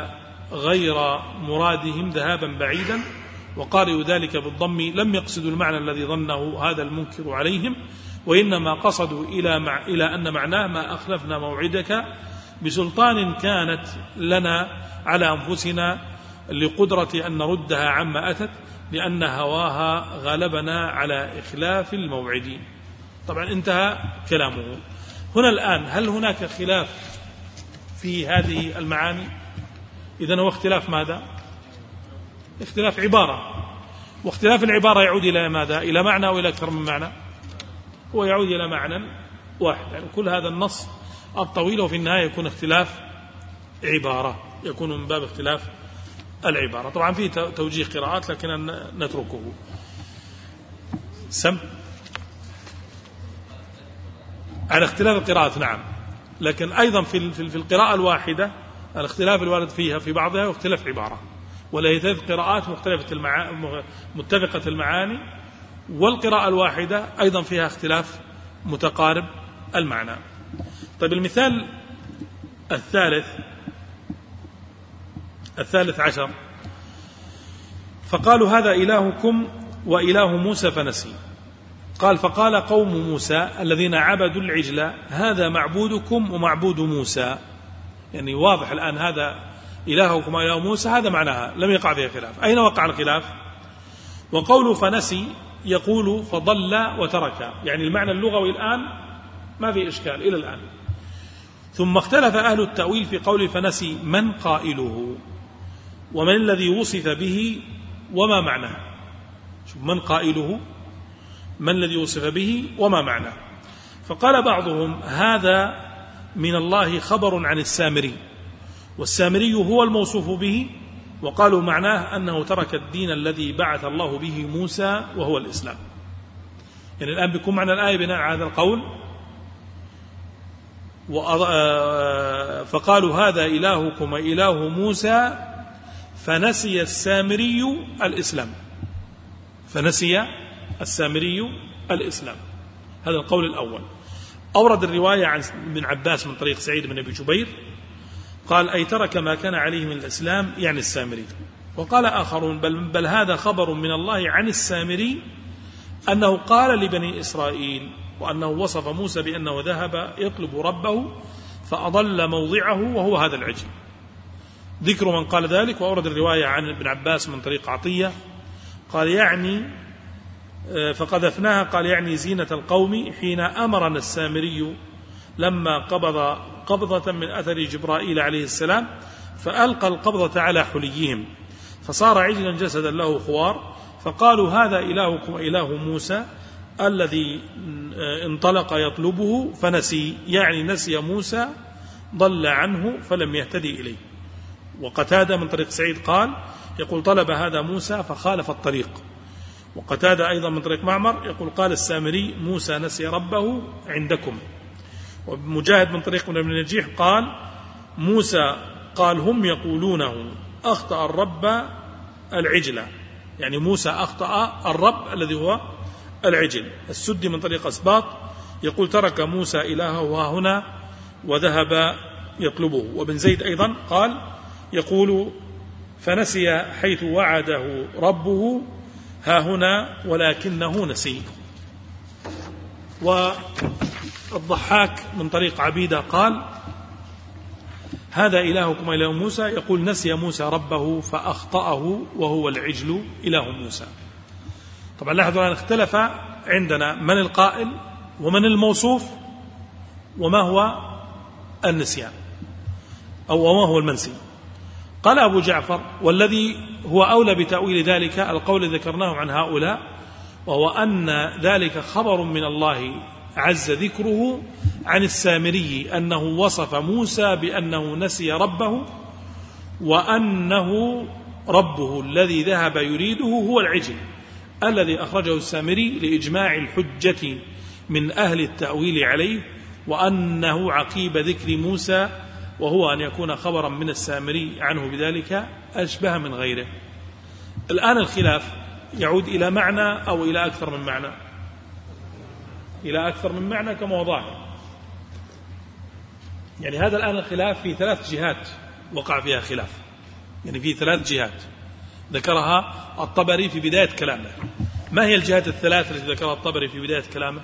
غير مرادهم ذهابا بعيدا، وقارئوا ذلك بالضم لم يقصدوا المعنى الذي ظنه هذا المنكر عليهم، وإنما قصدوا إلى, مع إلى أن معناه ما أخلفنا موعدك بسلطان كانت لنا على أنفسنا لقدرة أن نردها عما أتت، لأن هواها غلبنا على إخلاف الموعد. طبعا انتهى كلامه. هنا الآن هل هناك خلاف في هذه المعاني؟ إذن هو اختلاف ماذا؟ اختلاف عبارة، واختلاف العبارة يعود إلى ماذا؟ إلى معنى أو إلى أكثر من معنى؟ هو يعود إلى معنى واحد. يعني كل هذا النص الطويل وفي النهاية يكون اختلاف عبارة، يكون من باب اختلاف العبارة. طبعا فيه توجيه قراءات لكن نتركه. سم على اختلاف القراءات، نعم، لكن أيضا في في القراءة الواحدة الاختلاف الوارد فيها في بعضها واختلاف عبارة، ولا هي ثلاث قراءات مختلفة المعاني متفقة المعاني، والقراءة الواحدة أيضا فيها اختلاف متقارب المعنى. طيب المثال الثالث الثالث عشر، فقالوا هذا إلهكم وإله موسى فنسي. قال فقال قوم موسى الذين عبدوا العجل هذا معبودكم ومعبود موسى. يعني واضح الآن هذا إلهكم وإله موسى هذا معناها، لم يقع فيها خلاف. أين وقع الخلاف؟ وقوله فنسي يقول فضل وترك، يعني المعنى اللغوي الآن ما في إشكال إلى الآن. ثم اختلف أهل التأويل في قول فنسي من قائله ومن الذي وصف به وما معناه. شوف، من قائله، من الذي وصف به وما معناه. فقال بعضهم هذا من الله خبر عن السامري، والسامري هو الموصوف به، وقالوا معناه أنه ترك الدين الذي بعث الله به موسى وهو الإسلام. يعني الآن بيكون معنى الآية بناء على هذا القول. فقالوا هذا إلهكم وإله موسى فنسي السامري الإسلام، فنسي السامري الإسلام. هذا القول الأول. أورد الرواية عن ابن عباس من طريق سعيد بن أبي جبير قال أي ترك ما كان عليه من الإسلام، يعني السامري. وقال آخرون بل, بل هذا خبر من الله عن السامري أنه قال لبني إسرائيل، وأنه وصف موسى بأنه ذهب يطلب ربه فأضل موضعه وهو هذا العجل. ذكر من قال ذلك. وأورد الرواية عن ابن عباس من طريق عطية قال يعني فقذفناها، قال يعني زينة القوم حين أمرنا السامري لما قبض قبضة من أثر جبرائيل عليه السلام فألقى القبضة على حليهم فصار عجلا جسدا له خوار، فقالوا هذا إلهكم وإله موسى الذي انطلق يطلبه فنسي، يعني نسي موسى ضل عنه فلم يهتدي إليه. وقتادة من طريق سعيد قال يقول طلب هذا موسى فخالف الطريق. وقتادة أيضا من طريق معمر يقول قال السامري موسى نسي ربه عندكم. ومجاهد من طريق ابن نجيح قال موسى قال هم يقولونه أخطأ الرب العجلة، يعني موسى أخطأ الرب الذي هو العجل. السدي من طريق أسباط يقول ترك موسى إلهه هنا وذهب يطلبه. وابن زيد أيضا قال يقول فنسي حيث وعده ربه ها هنا ولكنه نسي. والضحاك من طريق عبيدة قال هذا إلهكم إله موسى، يقول نسي موسى ربه فأخطأه وهو العجل إله موسى. طبعا لاحظوا أن اختلف عندنا من القائل ومن الموصوف وما هو النسيان أو وما هو المنسي. قال أبو جعفر والذي هو أولى بتأويل ذلك القول الذي ذكرناه عن هؤلاء، وهو أن ذلك خبر من الله عز ذكره عن السامري أنه وصف موسى بأنه نسي ربه، وأنه ربه الذي ذهب يريده هو العجل الذي أخرجه السامري لإجماع الحجة من أهل التأويل عليه، وأنه عقيب ذكر موسى، وهو أن يكون خبرا من السامري عنه بذلك أشبه من غيره. الآن الخلاف يعود إلى معنى أو إلى أكثر من معنى؟ إلى أكثر من معنى كما هو ظاهر. يعني هذا الآن الخلاف في ثلاث جهات وقع فيها خلاف. يعني في ثلاث جهات ذكرها الطبري في بداية كلامه. ما هي الجهات الثلاث التي ذكرها الطبري في بداية كلامه؟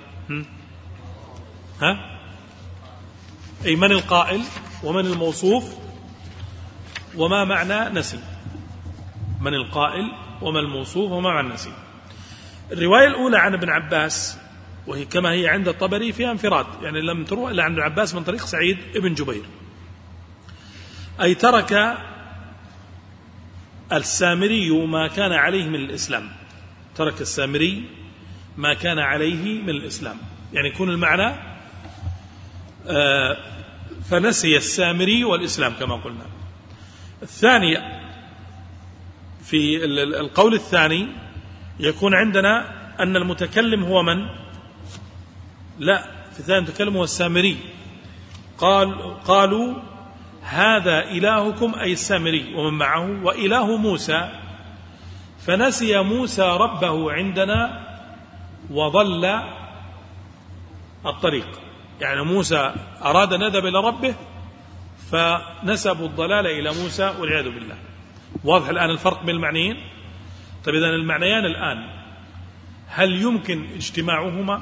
ها؟ أي من القائل ومن الموصوف وما معنى نسي. من القائل وما الموصوف وما معنى نسي. الرواية الأولى عن ابن عباس وهي كما هي عند الطبري فيها انفراد، يعني لم تروى إلا عن ابن عباس من طريق سعيد ابن جبير، أي ترك السامري ما كان عليه من الإسلام. ترك السامري ما كان عليه من الإسلام، يعني يكون المعنى آه فنسي السامري والإسلام كما قلنا. الثانية في القول الثاني يكون عندنا أن المتكلم هو من؟ لا، في الثاني المتكلم هو السامري. قال قالوا هذا إلهكم أي السامري ومن معه وإله موسى، فنسي موسى ربه عندنا وضل الطريق. يعني موسى أراد أن يذهب إلى ربه فنسبوا الضلال إلى موسى والعياذ بالله. واضح الآن الفرق بين المعنيين؟ طيب إذن المعنيان الآن هل يمكن اجتماعهما؟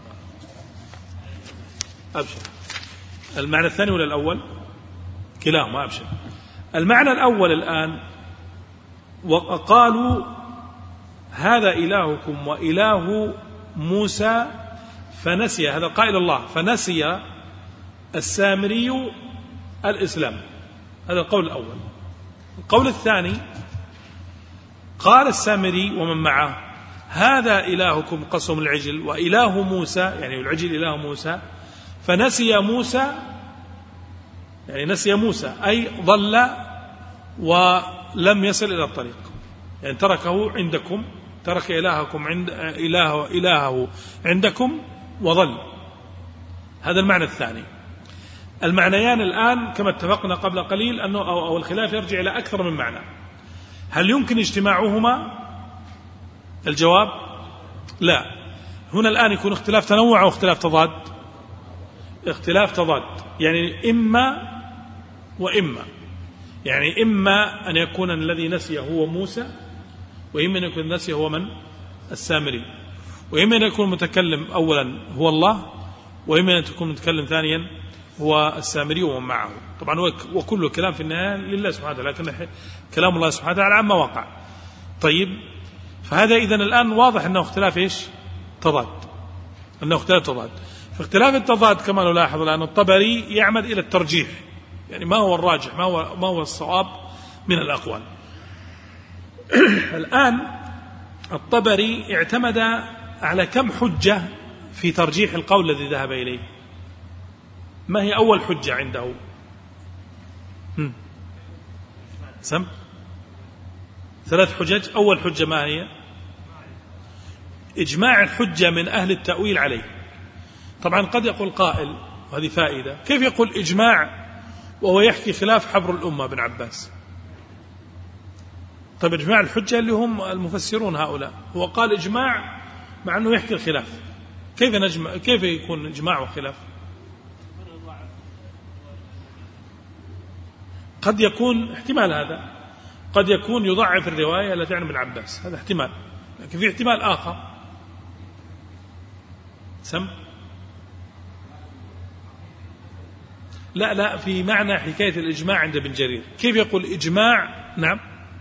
أبشر. المعنى الثاني ولا الأول؟ كلاهما. أبشر. المعنى الأول الآن وقالوا هذا إلهكم وإله موسى فنسي، هذا قائل الله، فنسي السامري الإسلام. هذا القول الأول. القول الثاني قال السامري ومن معه هذا إلهكم قسم العجل وإله موسى، يعني العجل إله موسى، فنسي موسى، يعني نسي موسى أي ضل ولم يصل إلى الطريق، يعني تركه عندكم، ترك إلهكم عند إله إلهه عندكم وضل. هذا المعنى الثاني. المعنيان الآن كما اتفقنا قبل قليل أنه أو, أو الخلاف يرجع إلى أكثر من معنى. هل يمكن اجتماعهما؟ الجواب لا. هنا الآن يكون اختلاف تنوع أو اختلاف تضاد؟ اختلاف تضاد، يعني إما وإما، يعني إما أن يكون الذي نسي هو موسى، وإما أن يكون النسي هو من؟ السامري، وإما أن يكون المتكلم أولا هو الله، وإما أن يكون المتكلم ثانيا هو السامري ومن معه. طبعا وكل الكلام في النهاية لله سبحانه وتعالى، لكن كلام الله سبحانه وتعالى عما وقع. طيب، فهذا إذن الآن واضح أنه اختلاف إيش؟ تضاد، أنه اختلاف تضاد. في اختلاف التضاد كما نلاحظ الآن الطبري يعمد إلى الترجيح، يعني ما هو الراجح، ما هو ما هو الصواب من الأقوال. الآن الطبري اعتمد على كم حجة في ترجيح القول الذي ذهب إليه؟ ما هي أول حجة عنده؟ هم. سم ثلاث حجج. أول حجة ما هي؟ إجماع الحجة من أهل التأويل عليه. طبعا قد يقول قائل، وهذه فائدة، كيف يقول إجماع وهو يحكي خلاف حبر الأمة ابن عباس؟ طيب إجماع الحجة اللي هم المفسرون هؤلاء، هو قال إجماع مع أنه يحكي الخلاف. كيف نجمع؟ كيف يكون إجماع وخلاف؟ قد يكون احتمال هذا، قد يكون يضعف الرواية التي عن ابن عباس، هذا احتمال، لكن في احتمال آخر. سم لا لا في معنى حكاية الإجماع عند ابن جرير. كيف يقول إجماع؟ نعم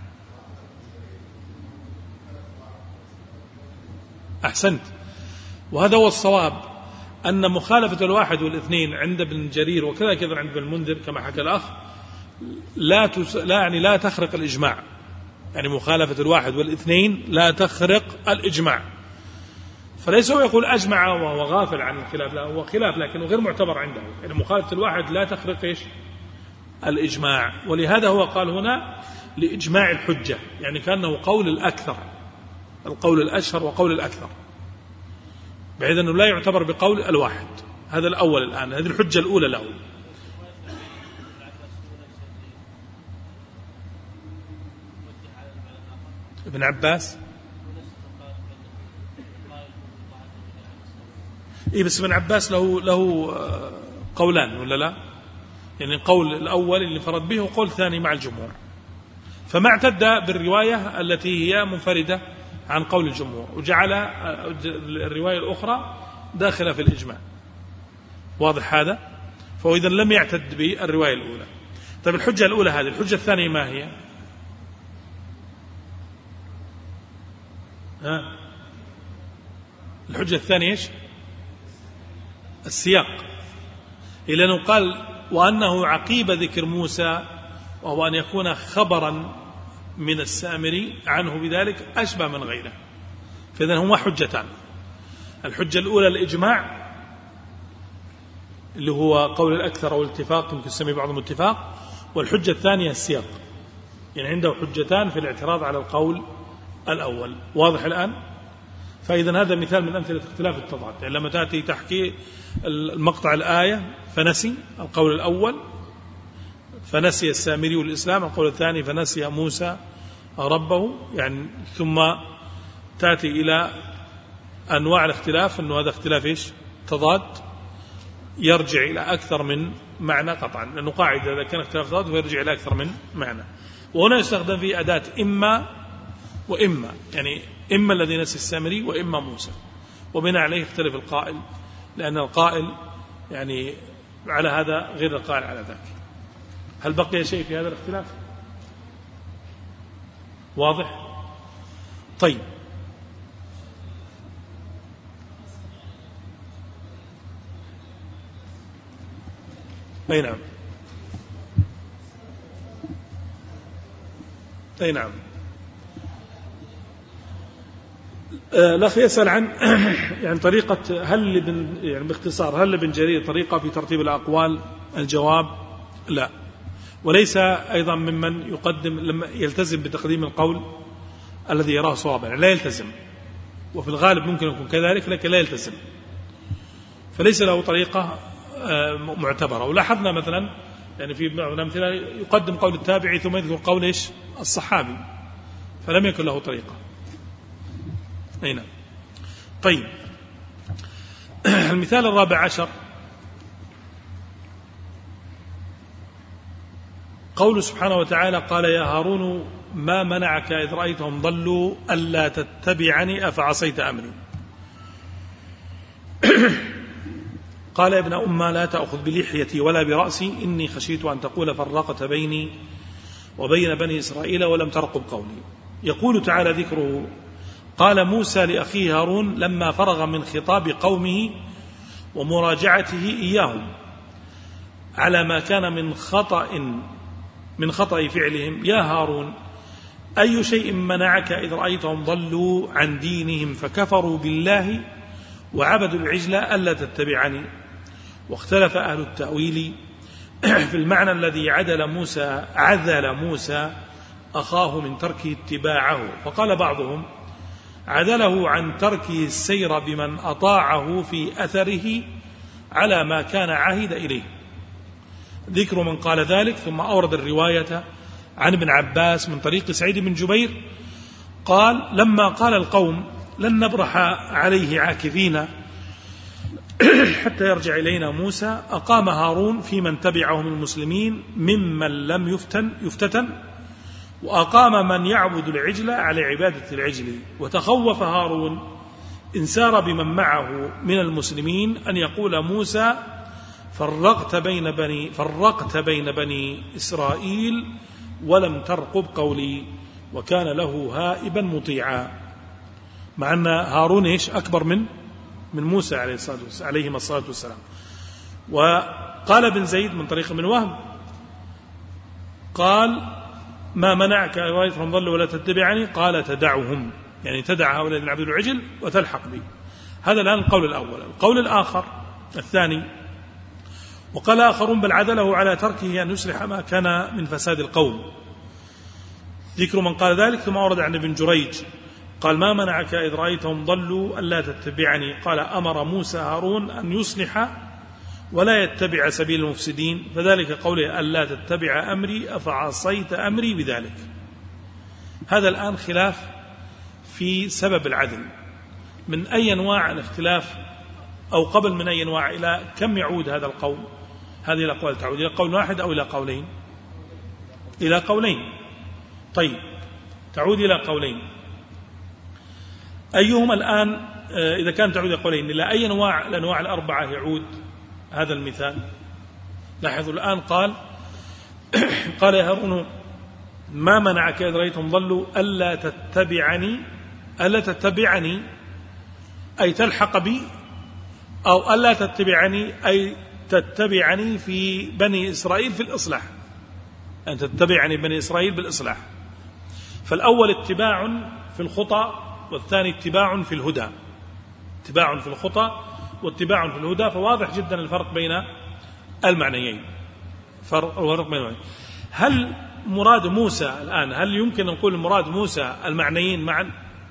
أحسنت، وهذا هو الصواب، أن مخالفة الواحد والاثنين عند ابن جرير وكذا كذا عند ابن المنذر كما حكى الأخ لا تس... لا يعني لا تخرق الإجماع، يعني مخالفة الواحد والاثنين لا تخرق الإجماع. فليس هو يقول أجمع وهو غافل عن الخلاف، لا، هو خلاف لكنه غير معتبر عنده، يعني مخالفة الواحد لا تخرق إيش؟ الإجماع. ولهذا هو قال هنا لإجماع الحجة، يعني كأنه قول الأكثر، القول الأشهر وقول الأكثر، بحيث أنه لا يعتبر بقول الواحد. هذا الأول الآن، هذه الحجة الأولى له. ابن عباس إيه، بس ابن عباس له له قولان ولا لا؟ يعني القول الأول اللي فرد به وقول ثاني مع الجمهور. فما اعتد بالرواية التي هي منفردة عن قول الجمهور، وجعل الرواية الأخرى داخلة في الإجماع. واضح هذا؟ فإذا لم يعتد بالرواية الأولى. طيب الحجة الأولى هذه، الحجة الثانية ما هي؟ ها؟ الحجة الثانية إيش؟ السياق. لأنه قال وأنه عقيب ذكر موسى، وهو أن يكون خبرا من السامري عنه بذلك أشبه من غيره. فإذن هما حجتان. الحجة الأولى الإجماع اللي هو قول الأكثر أو الاتفاق، يمكن تسمي بعضهم اتفاق. والحجة الثانية السياق، يعني عنده حجتان في الاعتراض على القول الأول. واضح الآن؟ فإذا هذا مثال من أمثلة اختلاف التضاد. يعني لما تأتي تحكي المقطع الآية فنسي القول الأول، فنسي السامري والإسلام، القول الثاني فنسي موسى ربه، يعني ثم تأتي إلى أنواع الاختلاف، أنه هذا اختلاف إيش؟ تضاد، يرجع إلى أكثر من معنى قطعا، لأنه قاعدة إذا كان اختلاف تضاد فيرجع إلى أكثر من معنى. وهنا يستخدم في أداة إما وإما، يعني إما الذي نسي السامري وإما موسى، وبناء عليه يختلف القائل، لأن القائل يعني على هذا غير القائل على ذاك. هل بقي شيء في هذا الاختلاف؟ واضح؟ طيب، أي نعم، أي نعم. الأخ يسأل عن يعني طريقة هل بن يعني باختصار هل لابن جرير طريقة في ترتيب الأقوال؟ الجواب لا، وليس أيضا ممن يقدم لما يلتزم بتقديم القول الذي يراه صوابا، لا يلتزم، وفي الغالب ممكن يكون كذلك لكن لا يلتزم، فليس له طريقة معتبرة. ولاحظنا مثلا يعني في بعض الأمثلة يقدم قول التابعي ثم يذكر قول إيش؟ الصحابي، فلم يكن له طريقة. أين؟ طيب، المثال الرابع عشر قول سبحانه وتعالى قال يا هارون ما منعك إذ رأيتهم ضلوا ألا تتبعني أفعصيت أمري. قال يا ابن أمة لا تأخذ بلحيتي ولا برأسي إني خشيت أن تقول فرقت بيني وبين بني إسرائيل ولم ترقب قولي. يقول تعالى ذكره قال موسى لأخيه هارون لما فرغ من خطاب قومه ومراجعته إياهم على ما كان من خطأ من خطأ فعلهم يا هارون أي شيء منعك إذ رأيتهم ضلوا عن دينهم فكفروا بالله وعبدوا العجل ألا تتبعني. واختلف أهل التأويل في المعنى الذي عدل موسى عذل موسى أخاه من ترك اتباعه، فقال بعضهم عدله عن تركه السير بمن أطاعه في أثره على ما كان عهد إليه. ذكر من قال ذلك، ثم أورد الرواية عن ابن عباس من طريق سعيد بن جبير قال لما قال القوم لن نبرح عليه عاكفين حتى يرجع إلينا موسى أقام هارون في من تبعه من المسلمين ممن لم يفتن يفتتن وأقام من يعبد العجل على عبادة العجل، وتخوف هارون إن سار بمن معه من المسلمين أن يقول موسى فرقت بين بني فرقت بين بني إسرائيل ولم ترقب قولي، وكان له هائبا مطيعا، مع أن هارون إيش أكبر من من موسى عليه الصلاة والسلام عليهما الصلاة والسلام. وقال ابن زيد من طريق ابن وهب قال ما منعك رأيتهم ضلوا ولا تتبعني قال تدعهم، يعني تدع هؤلاء الذين يعبدون العجل وتلحق بي. هذا الآن القول الأول. القول الآخر الثاني وقال آخرون بل عدله على تركه أن يصلح ما كان من فساد القوم. ذكر من قال ذلك، ثم أورد عن ابن جريج قال ما منعك إذ رأيتهم ضلوا ألا تتبعني قال أمر موسى هارون أن يصلح ولا يتبع سبيل المفسدين، فذلك قوله ألا تتبع أمري أفعصيت أمري بذلك. هذا الآن خلاف في سبب العدل، من أي أنواع الاختلاف أو قبل من أي أنواع إلى كم يعود هذا القول؟ هذه الأقوال تعود إلى قول واحد أو إلى قولين؟ إلى قولين. طيب، تعود إلى قولين. أيهما الآن إذا كان تعود إلى قولين إلى أي أنواع الأنواع الأربعة يعود هذا المثال؟ لاحظوا الآن قال قال يا هارون ما منعك إذ رأيتهم ضلوا ألا تتبعني ألا تتبعني أي تلحق بي، أو ألا تتبعني أي تتبعني في بني إسرائيل في الإصلاح، أن تتبعني بني إسرائيل بالإصلاح. فالأول اتباع في الخطى، والثاني اتباع في الهدى. اتباع في الخطى واتباع في الهدى، فواضح جدا الفرق بين المعنيين. فرق بين المعنيين. هل مراد موسى الآن، هل يمكن أن نقول مراد موسى المعنيين معا؟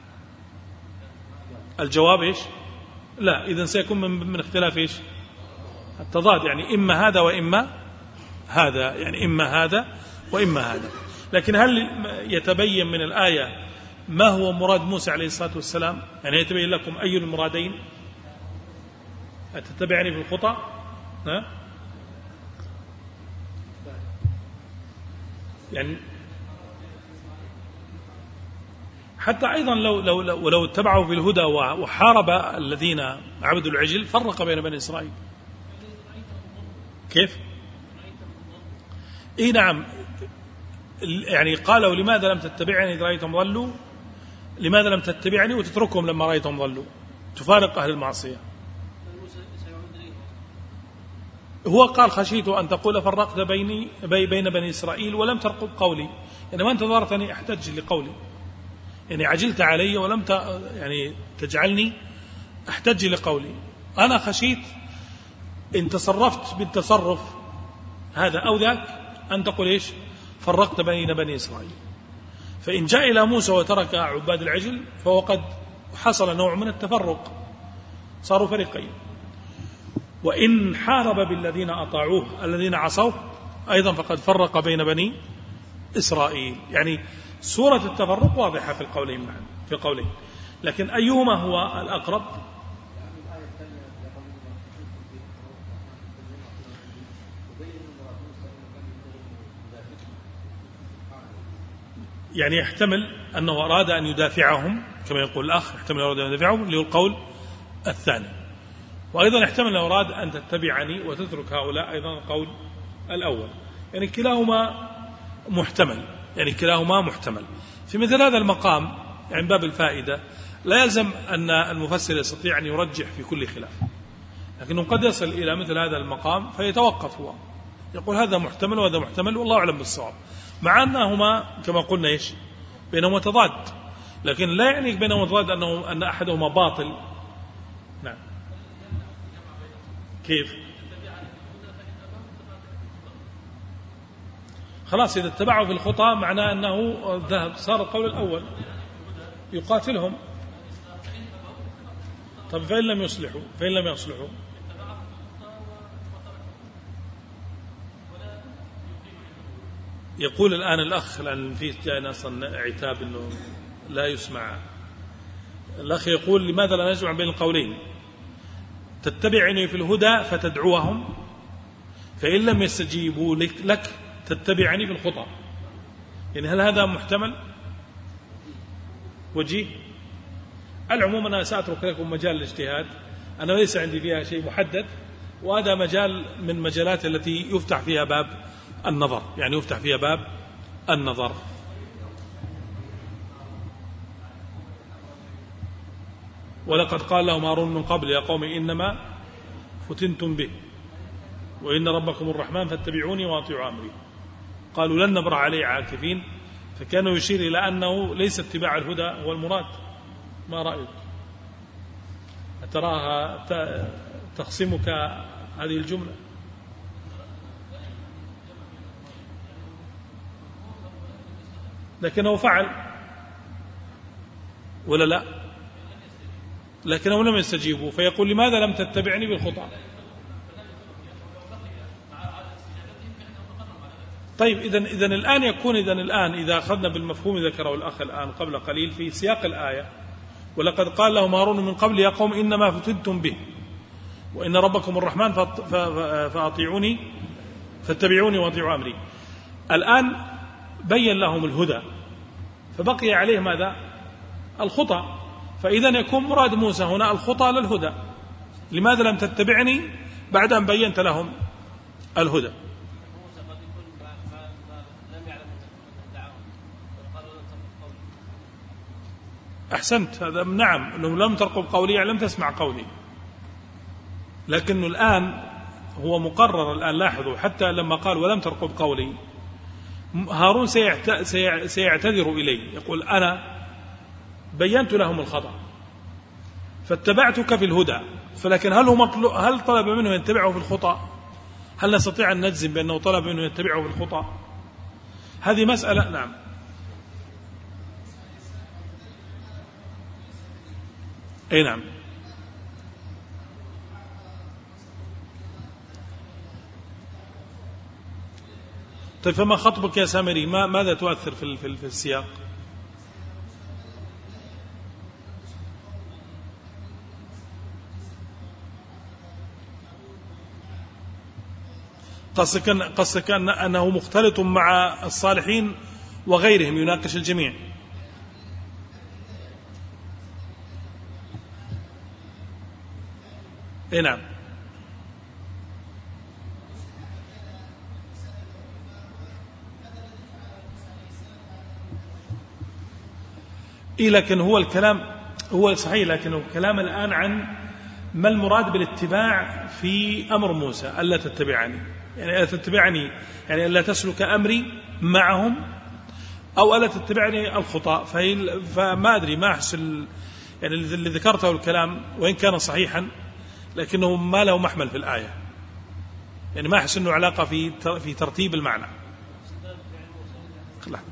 الجواب إيش؟ لا. إذن سيكون من, من اختلاف إيش؟ التضاد، يعني إما هذا وإما هذا، يعني إما هذا وإما هذا. لكن هل يتبين من الآية ما هو مراد موسى عليه الصلاة والسلام؟ يعني يتبين لكم أي المرادين؟ أتتبعني في الخطأ؟ ها؟ يعني حتى أيضا لو لو لو, لو اتبعوا في الهدى وحارب الذين عبدوا العجل فرق بين بني إسرائيل. كيف؟ إيه نعم، يعني قالوا لماذا لم تتبعني إذ رأيتم ضلوا، لماذا لم تتبعني وتتركهم لما رأيتم ضلوا، تفارق أهل المعصية. هو قال خشيت أن تقول فرقت بيني بين بني إسرائيل ولم ترقب قولي، يعني ما انتظرتني أحتج لقولي، يعني عجلت علي ولم ت... يعني تجعلني أحتج لقولي. أنا خشيت إن تصرفت بالتصرف هذا أو ذاك أن تقول إيش؟ فرقت بين بني إسرائيل. فإن جاء إلى موسى وترك عباد العجل فهو قد حصل نوع من التفرق، صاروا فريقين. وإن حارب بالذين أطاعوه الذين عصوه أيضا فقد فرق بين بني إسرائيل. يعني سورة التفرق واضحة في القولين معا، في قولين، لكن أيهما هو الأقرب؟ يعني يحتمل أنه أراد أن يدافعهم كما يقول الأخ، يحتمل أن أراد أن يدافعهم اللي هو القول الثاني، وأيضا يحتمل أن أراد أن تتبعني وتترك هؤلاء أيضا القول الأول. يعني كلاهما محتمل، يعني كلاهما محتمل. في مثل هذا المقام يعني باب الفائدة لا يلزم أن المفسر يستطيع أن يرجح في كل خلاف، لكنه قد يصل إلى مثل هذا المقام فيتوقف هو يقول هذا محتمل وهذا محتمل والله أعلم بالصواب، مع أنهما كما قلنا إيش بينهما تضاد، لكن لا يعني بينهما تضاد أنه أن أحدهما باطل. نعم. كيف؟ خلاص إذا اتبعوا في الخطأ معناه أنه ذهب، صار القول الأول يقاتلهم. طب فإن لم يصلحوا، فإن لم يصلحوا يقول الآن الأخ، لأن فيه جاءنا أصلا عتاب أنه لا يسمع. الأخ يقول لماذا لا نجمع بين القولين؟ تتبعني في الهدى فتدعوهم، فإن لم يستجيبوا لك, لك تتبعني في الخطأ. يعني هل هذا محتمل وجيه؟ العموم أنا سأترك لكم مجال الاجتهاد، أنا ليس عندي فيها شيء محدد، وهذا مجال من مجالات التي يفتح فيها باب النظر، يعني يفتح فيها باب النظر. ولقد قال لهم هارون من قبل يا قوم إنما فتنتم به وإن ربكم الرحمن فاتبعوني وأطيعوا أمري. قالوا لن نبرح عليه عاكفين، فكانوا يشير إلى أنه ليس اتباع الهدى هو المراد. ما رأيك؟ أتراها تخصمك هذه الجملة؟ لكنه فعل ولا لا؟ لكنهم لم يستجيبوا، فيقول لماذا لم تتبعني بالخطأ؟ طيب إذن, إذن الآن يكون إذن الآن إذا أخذنا بالمفهوم ذكره الأخ الآن قبل قليل في سياق الآية، ولقد قال لهم هارون من قبل يا قوم إنما فتنتم به وإن ربكم الرحمن فأطيعوني فاتبعوني وأطيعوا أمري. الآن بين لهم الهدى فبقي عليه ماذا؟ الخطى. فإذا يكون مراد موسى هنا الخطى للهدى. لماذا لم تتبعني بعد أن بينت لهم الهدى؟ أحسنت، هذا نعم، أنه لم ترقب قولي يعني لم تسمع قولي. لكنه الآن هو مقرر الآن، لاحظوا حتى لما قال ولم ترقب قولي، هارون سيعتذر إلي، يقول أنا بينت لهم الخطأ فاتبعتك في الهدى، فلكن هل هو مطلوب، هل طلب منه يتبعه في الخطأ؟ هل نستطيع أن نجزم بأنه طلب منه يتبعه في الخطأ؟ هذه مسألة. نعم. أي نعم. طيب فما خطبك يا سامري؟ ما ماذا تؤثر في في السياق؟ قصدك قصدك أنه مختلط مع الصالحين وغيرهم يناقش الجميع. اي نعم. إيه لكن هو الكلام هو صحيح، لكن الكلام الآن عن ما المراد بالاتباع في أمر موسى، ألا تتبعني، يعني ألا تتبعني يعني ألا تسلك أمري معهم، أو ألا تتبعني الخطأ. فما أدري، ما أحسن يعني اللي ذكرته الكلام وإن كان صحيحا لكنه ما له محمل في الآية، يعني ما أحس أنه علاقة في في ترتيب المعنى. لا.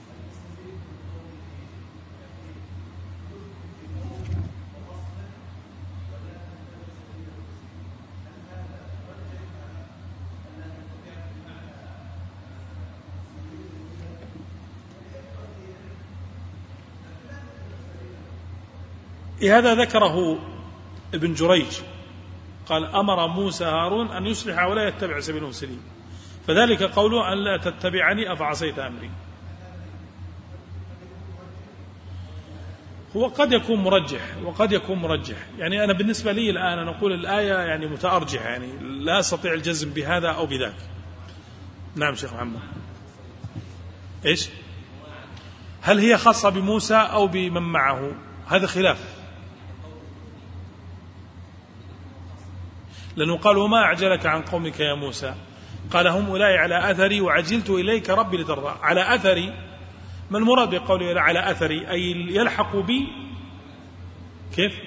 هذا ذكره ابن جريج، قال أمر موسى هارون أن يصلح ولا يتبع سبيل المرسلين، فذلك قوله أن لا تتبعني أفعصيت أمري. هو قد يكون مرجح وقد يكون مرجح، يعني أنا بالنسبة لي الآن أنا أقول الآية يعني متأرجحة، يعني لا أستطيع الجزم بهذا أو بذاك. نعم شيخ محمد. إيش؟ هل هي خاصة بموسى أو بمن معه؟ هذا خلاف، لأنه قال وما أعجلك عن قومك يا موسى، قال هم أولئك على أثري وعجلت إليك ربي لترضى. على أثري، ما المراد بقوله على أثري؟ أي يلحق بي. كيف؟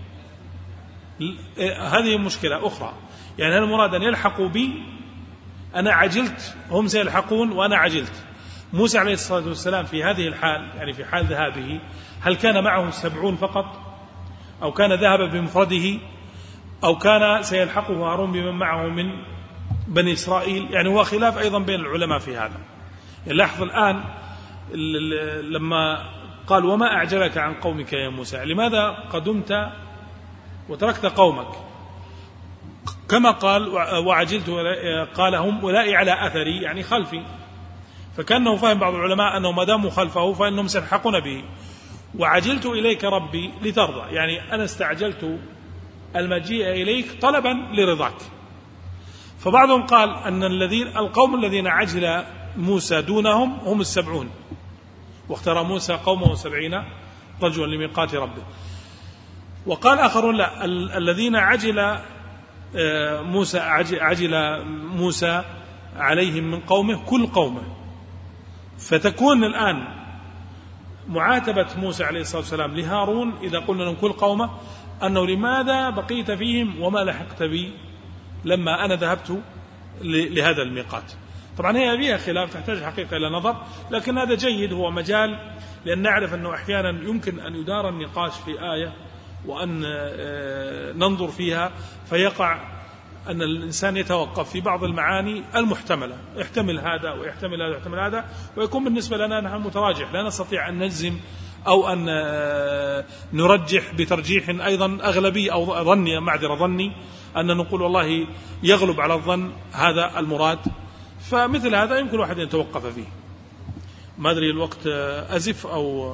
هذه مشكلة أخرى، يعني هل المراد أن يلحقوا بي؟ أنا عجلت، هم سيلحقون وأنا عجلت. موسى عليه الصلاة والسلام في هذه الحال، يعني في حال ذهابه، هل كان معه السبعون فقط، أو كان ذهب بمفرده، أو كان سيلحقه هارون بمن معه من بني إسرائيل؟ يعني هو خلاف أيضا بين العلماء في هذا. يعني لاحظ الآن لما قال وما أعجلك عن قومك يا موسى، لماذا قدمت وتركت قومك؟ كما قال وعجلت، قال هم أولئك على أثري يعني خلفي، فكأنه فهم بعض العلماء أنه ما داموا خلفه فإنهم سيلحقون به. وعجلت إليك ربي لترضى، يعني أنا استعجلت المجيء إليك طلبا لرضاك. فبعضهم قال أن الذين القوم الذين عجل موسى دونهم هم السبعون، واختار موسى قومه سبعين رجلا لميقات ربه. وقال آخرون لا، الذين عجل موسى عجل موسى عليهم من قومه كل قومه. فتكون الآن معاتبة موسى عليه الصلاة والسلام لهارون إذا قلنا لهم كل قومه، أنه لماذا بقيت فيهم وما لحقت بي لما أنا ذهبت لهذا الميقات. طبعا هي فيها خلاف تحتاج حقيقة إلى نظر، لكن هذا جيد، هو مجال، لأن نعرف أنه أحيانا يمكن أن يدار النقاش في آية وأن ننظر فيها فيقع أن الإنسان يتوقف في بعض المعاني المحتملة، يحتمل هذا ويحتمل هذا ويحتمل هذا، ويكون بالنسبة لنا نحن متراجح، لا نستطيع أن نجزم أو أن نرجح بترجيح أيضا أغلبي أو ظني، معذرة ظني، أن نقول والله يغلب على الظن هذا المراد. فمثل هذا يمكن واحد أن يتوقف فيه. ما أدري الوقت أزف أو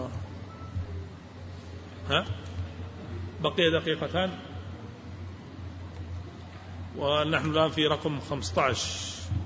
ها بقي دقيقتان، ونحن الآن في رقم خمسة عشر.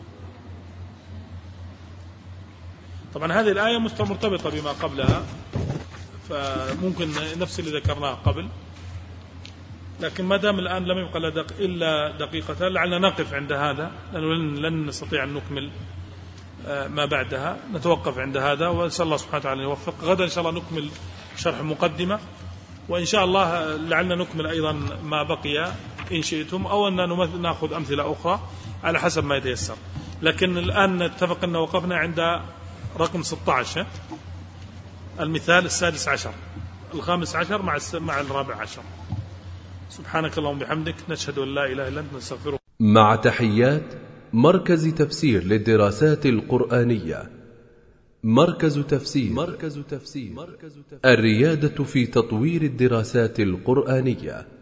طبعا هذه الآية مرتبطة بما قبلها، فممكن نفس اللي ذكرناه قبل، لكن ما دام الآن لم يبقى إلا دقيقتان لعلنا نقف عند هذا، لأنه لن نستطيع أن نكمل ما بعدها، نتوقف عند هذا، وأسأل الله سبحانه وتعالى يوفق. غدا إن شاء الله نكمل شرح مقدمة، وإن شاء الله لعلنا نكمل أيضا ما بقي إن شئتم، أو أن نأخذ أمثلة أخرى على حسب ما يتيسر. لكن الآن نتفق أن وقفنا عند رقم ستة عشر، المثال السادس عشر، الخامس عشر مع مع الرابع عشر. سبحانك اللهم وبحمدك، نشهد أن لا إله إلا أنت، نستغفرك. مع تحيات مركز تفسير للدراسات القرآنية. مركز تفسير. مركز تفسير. الريادة في تطوير الدراسات القرآنية.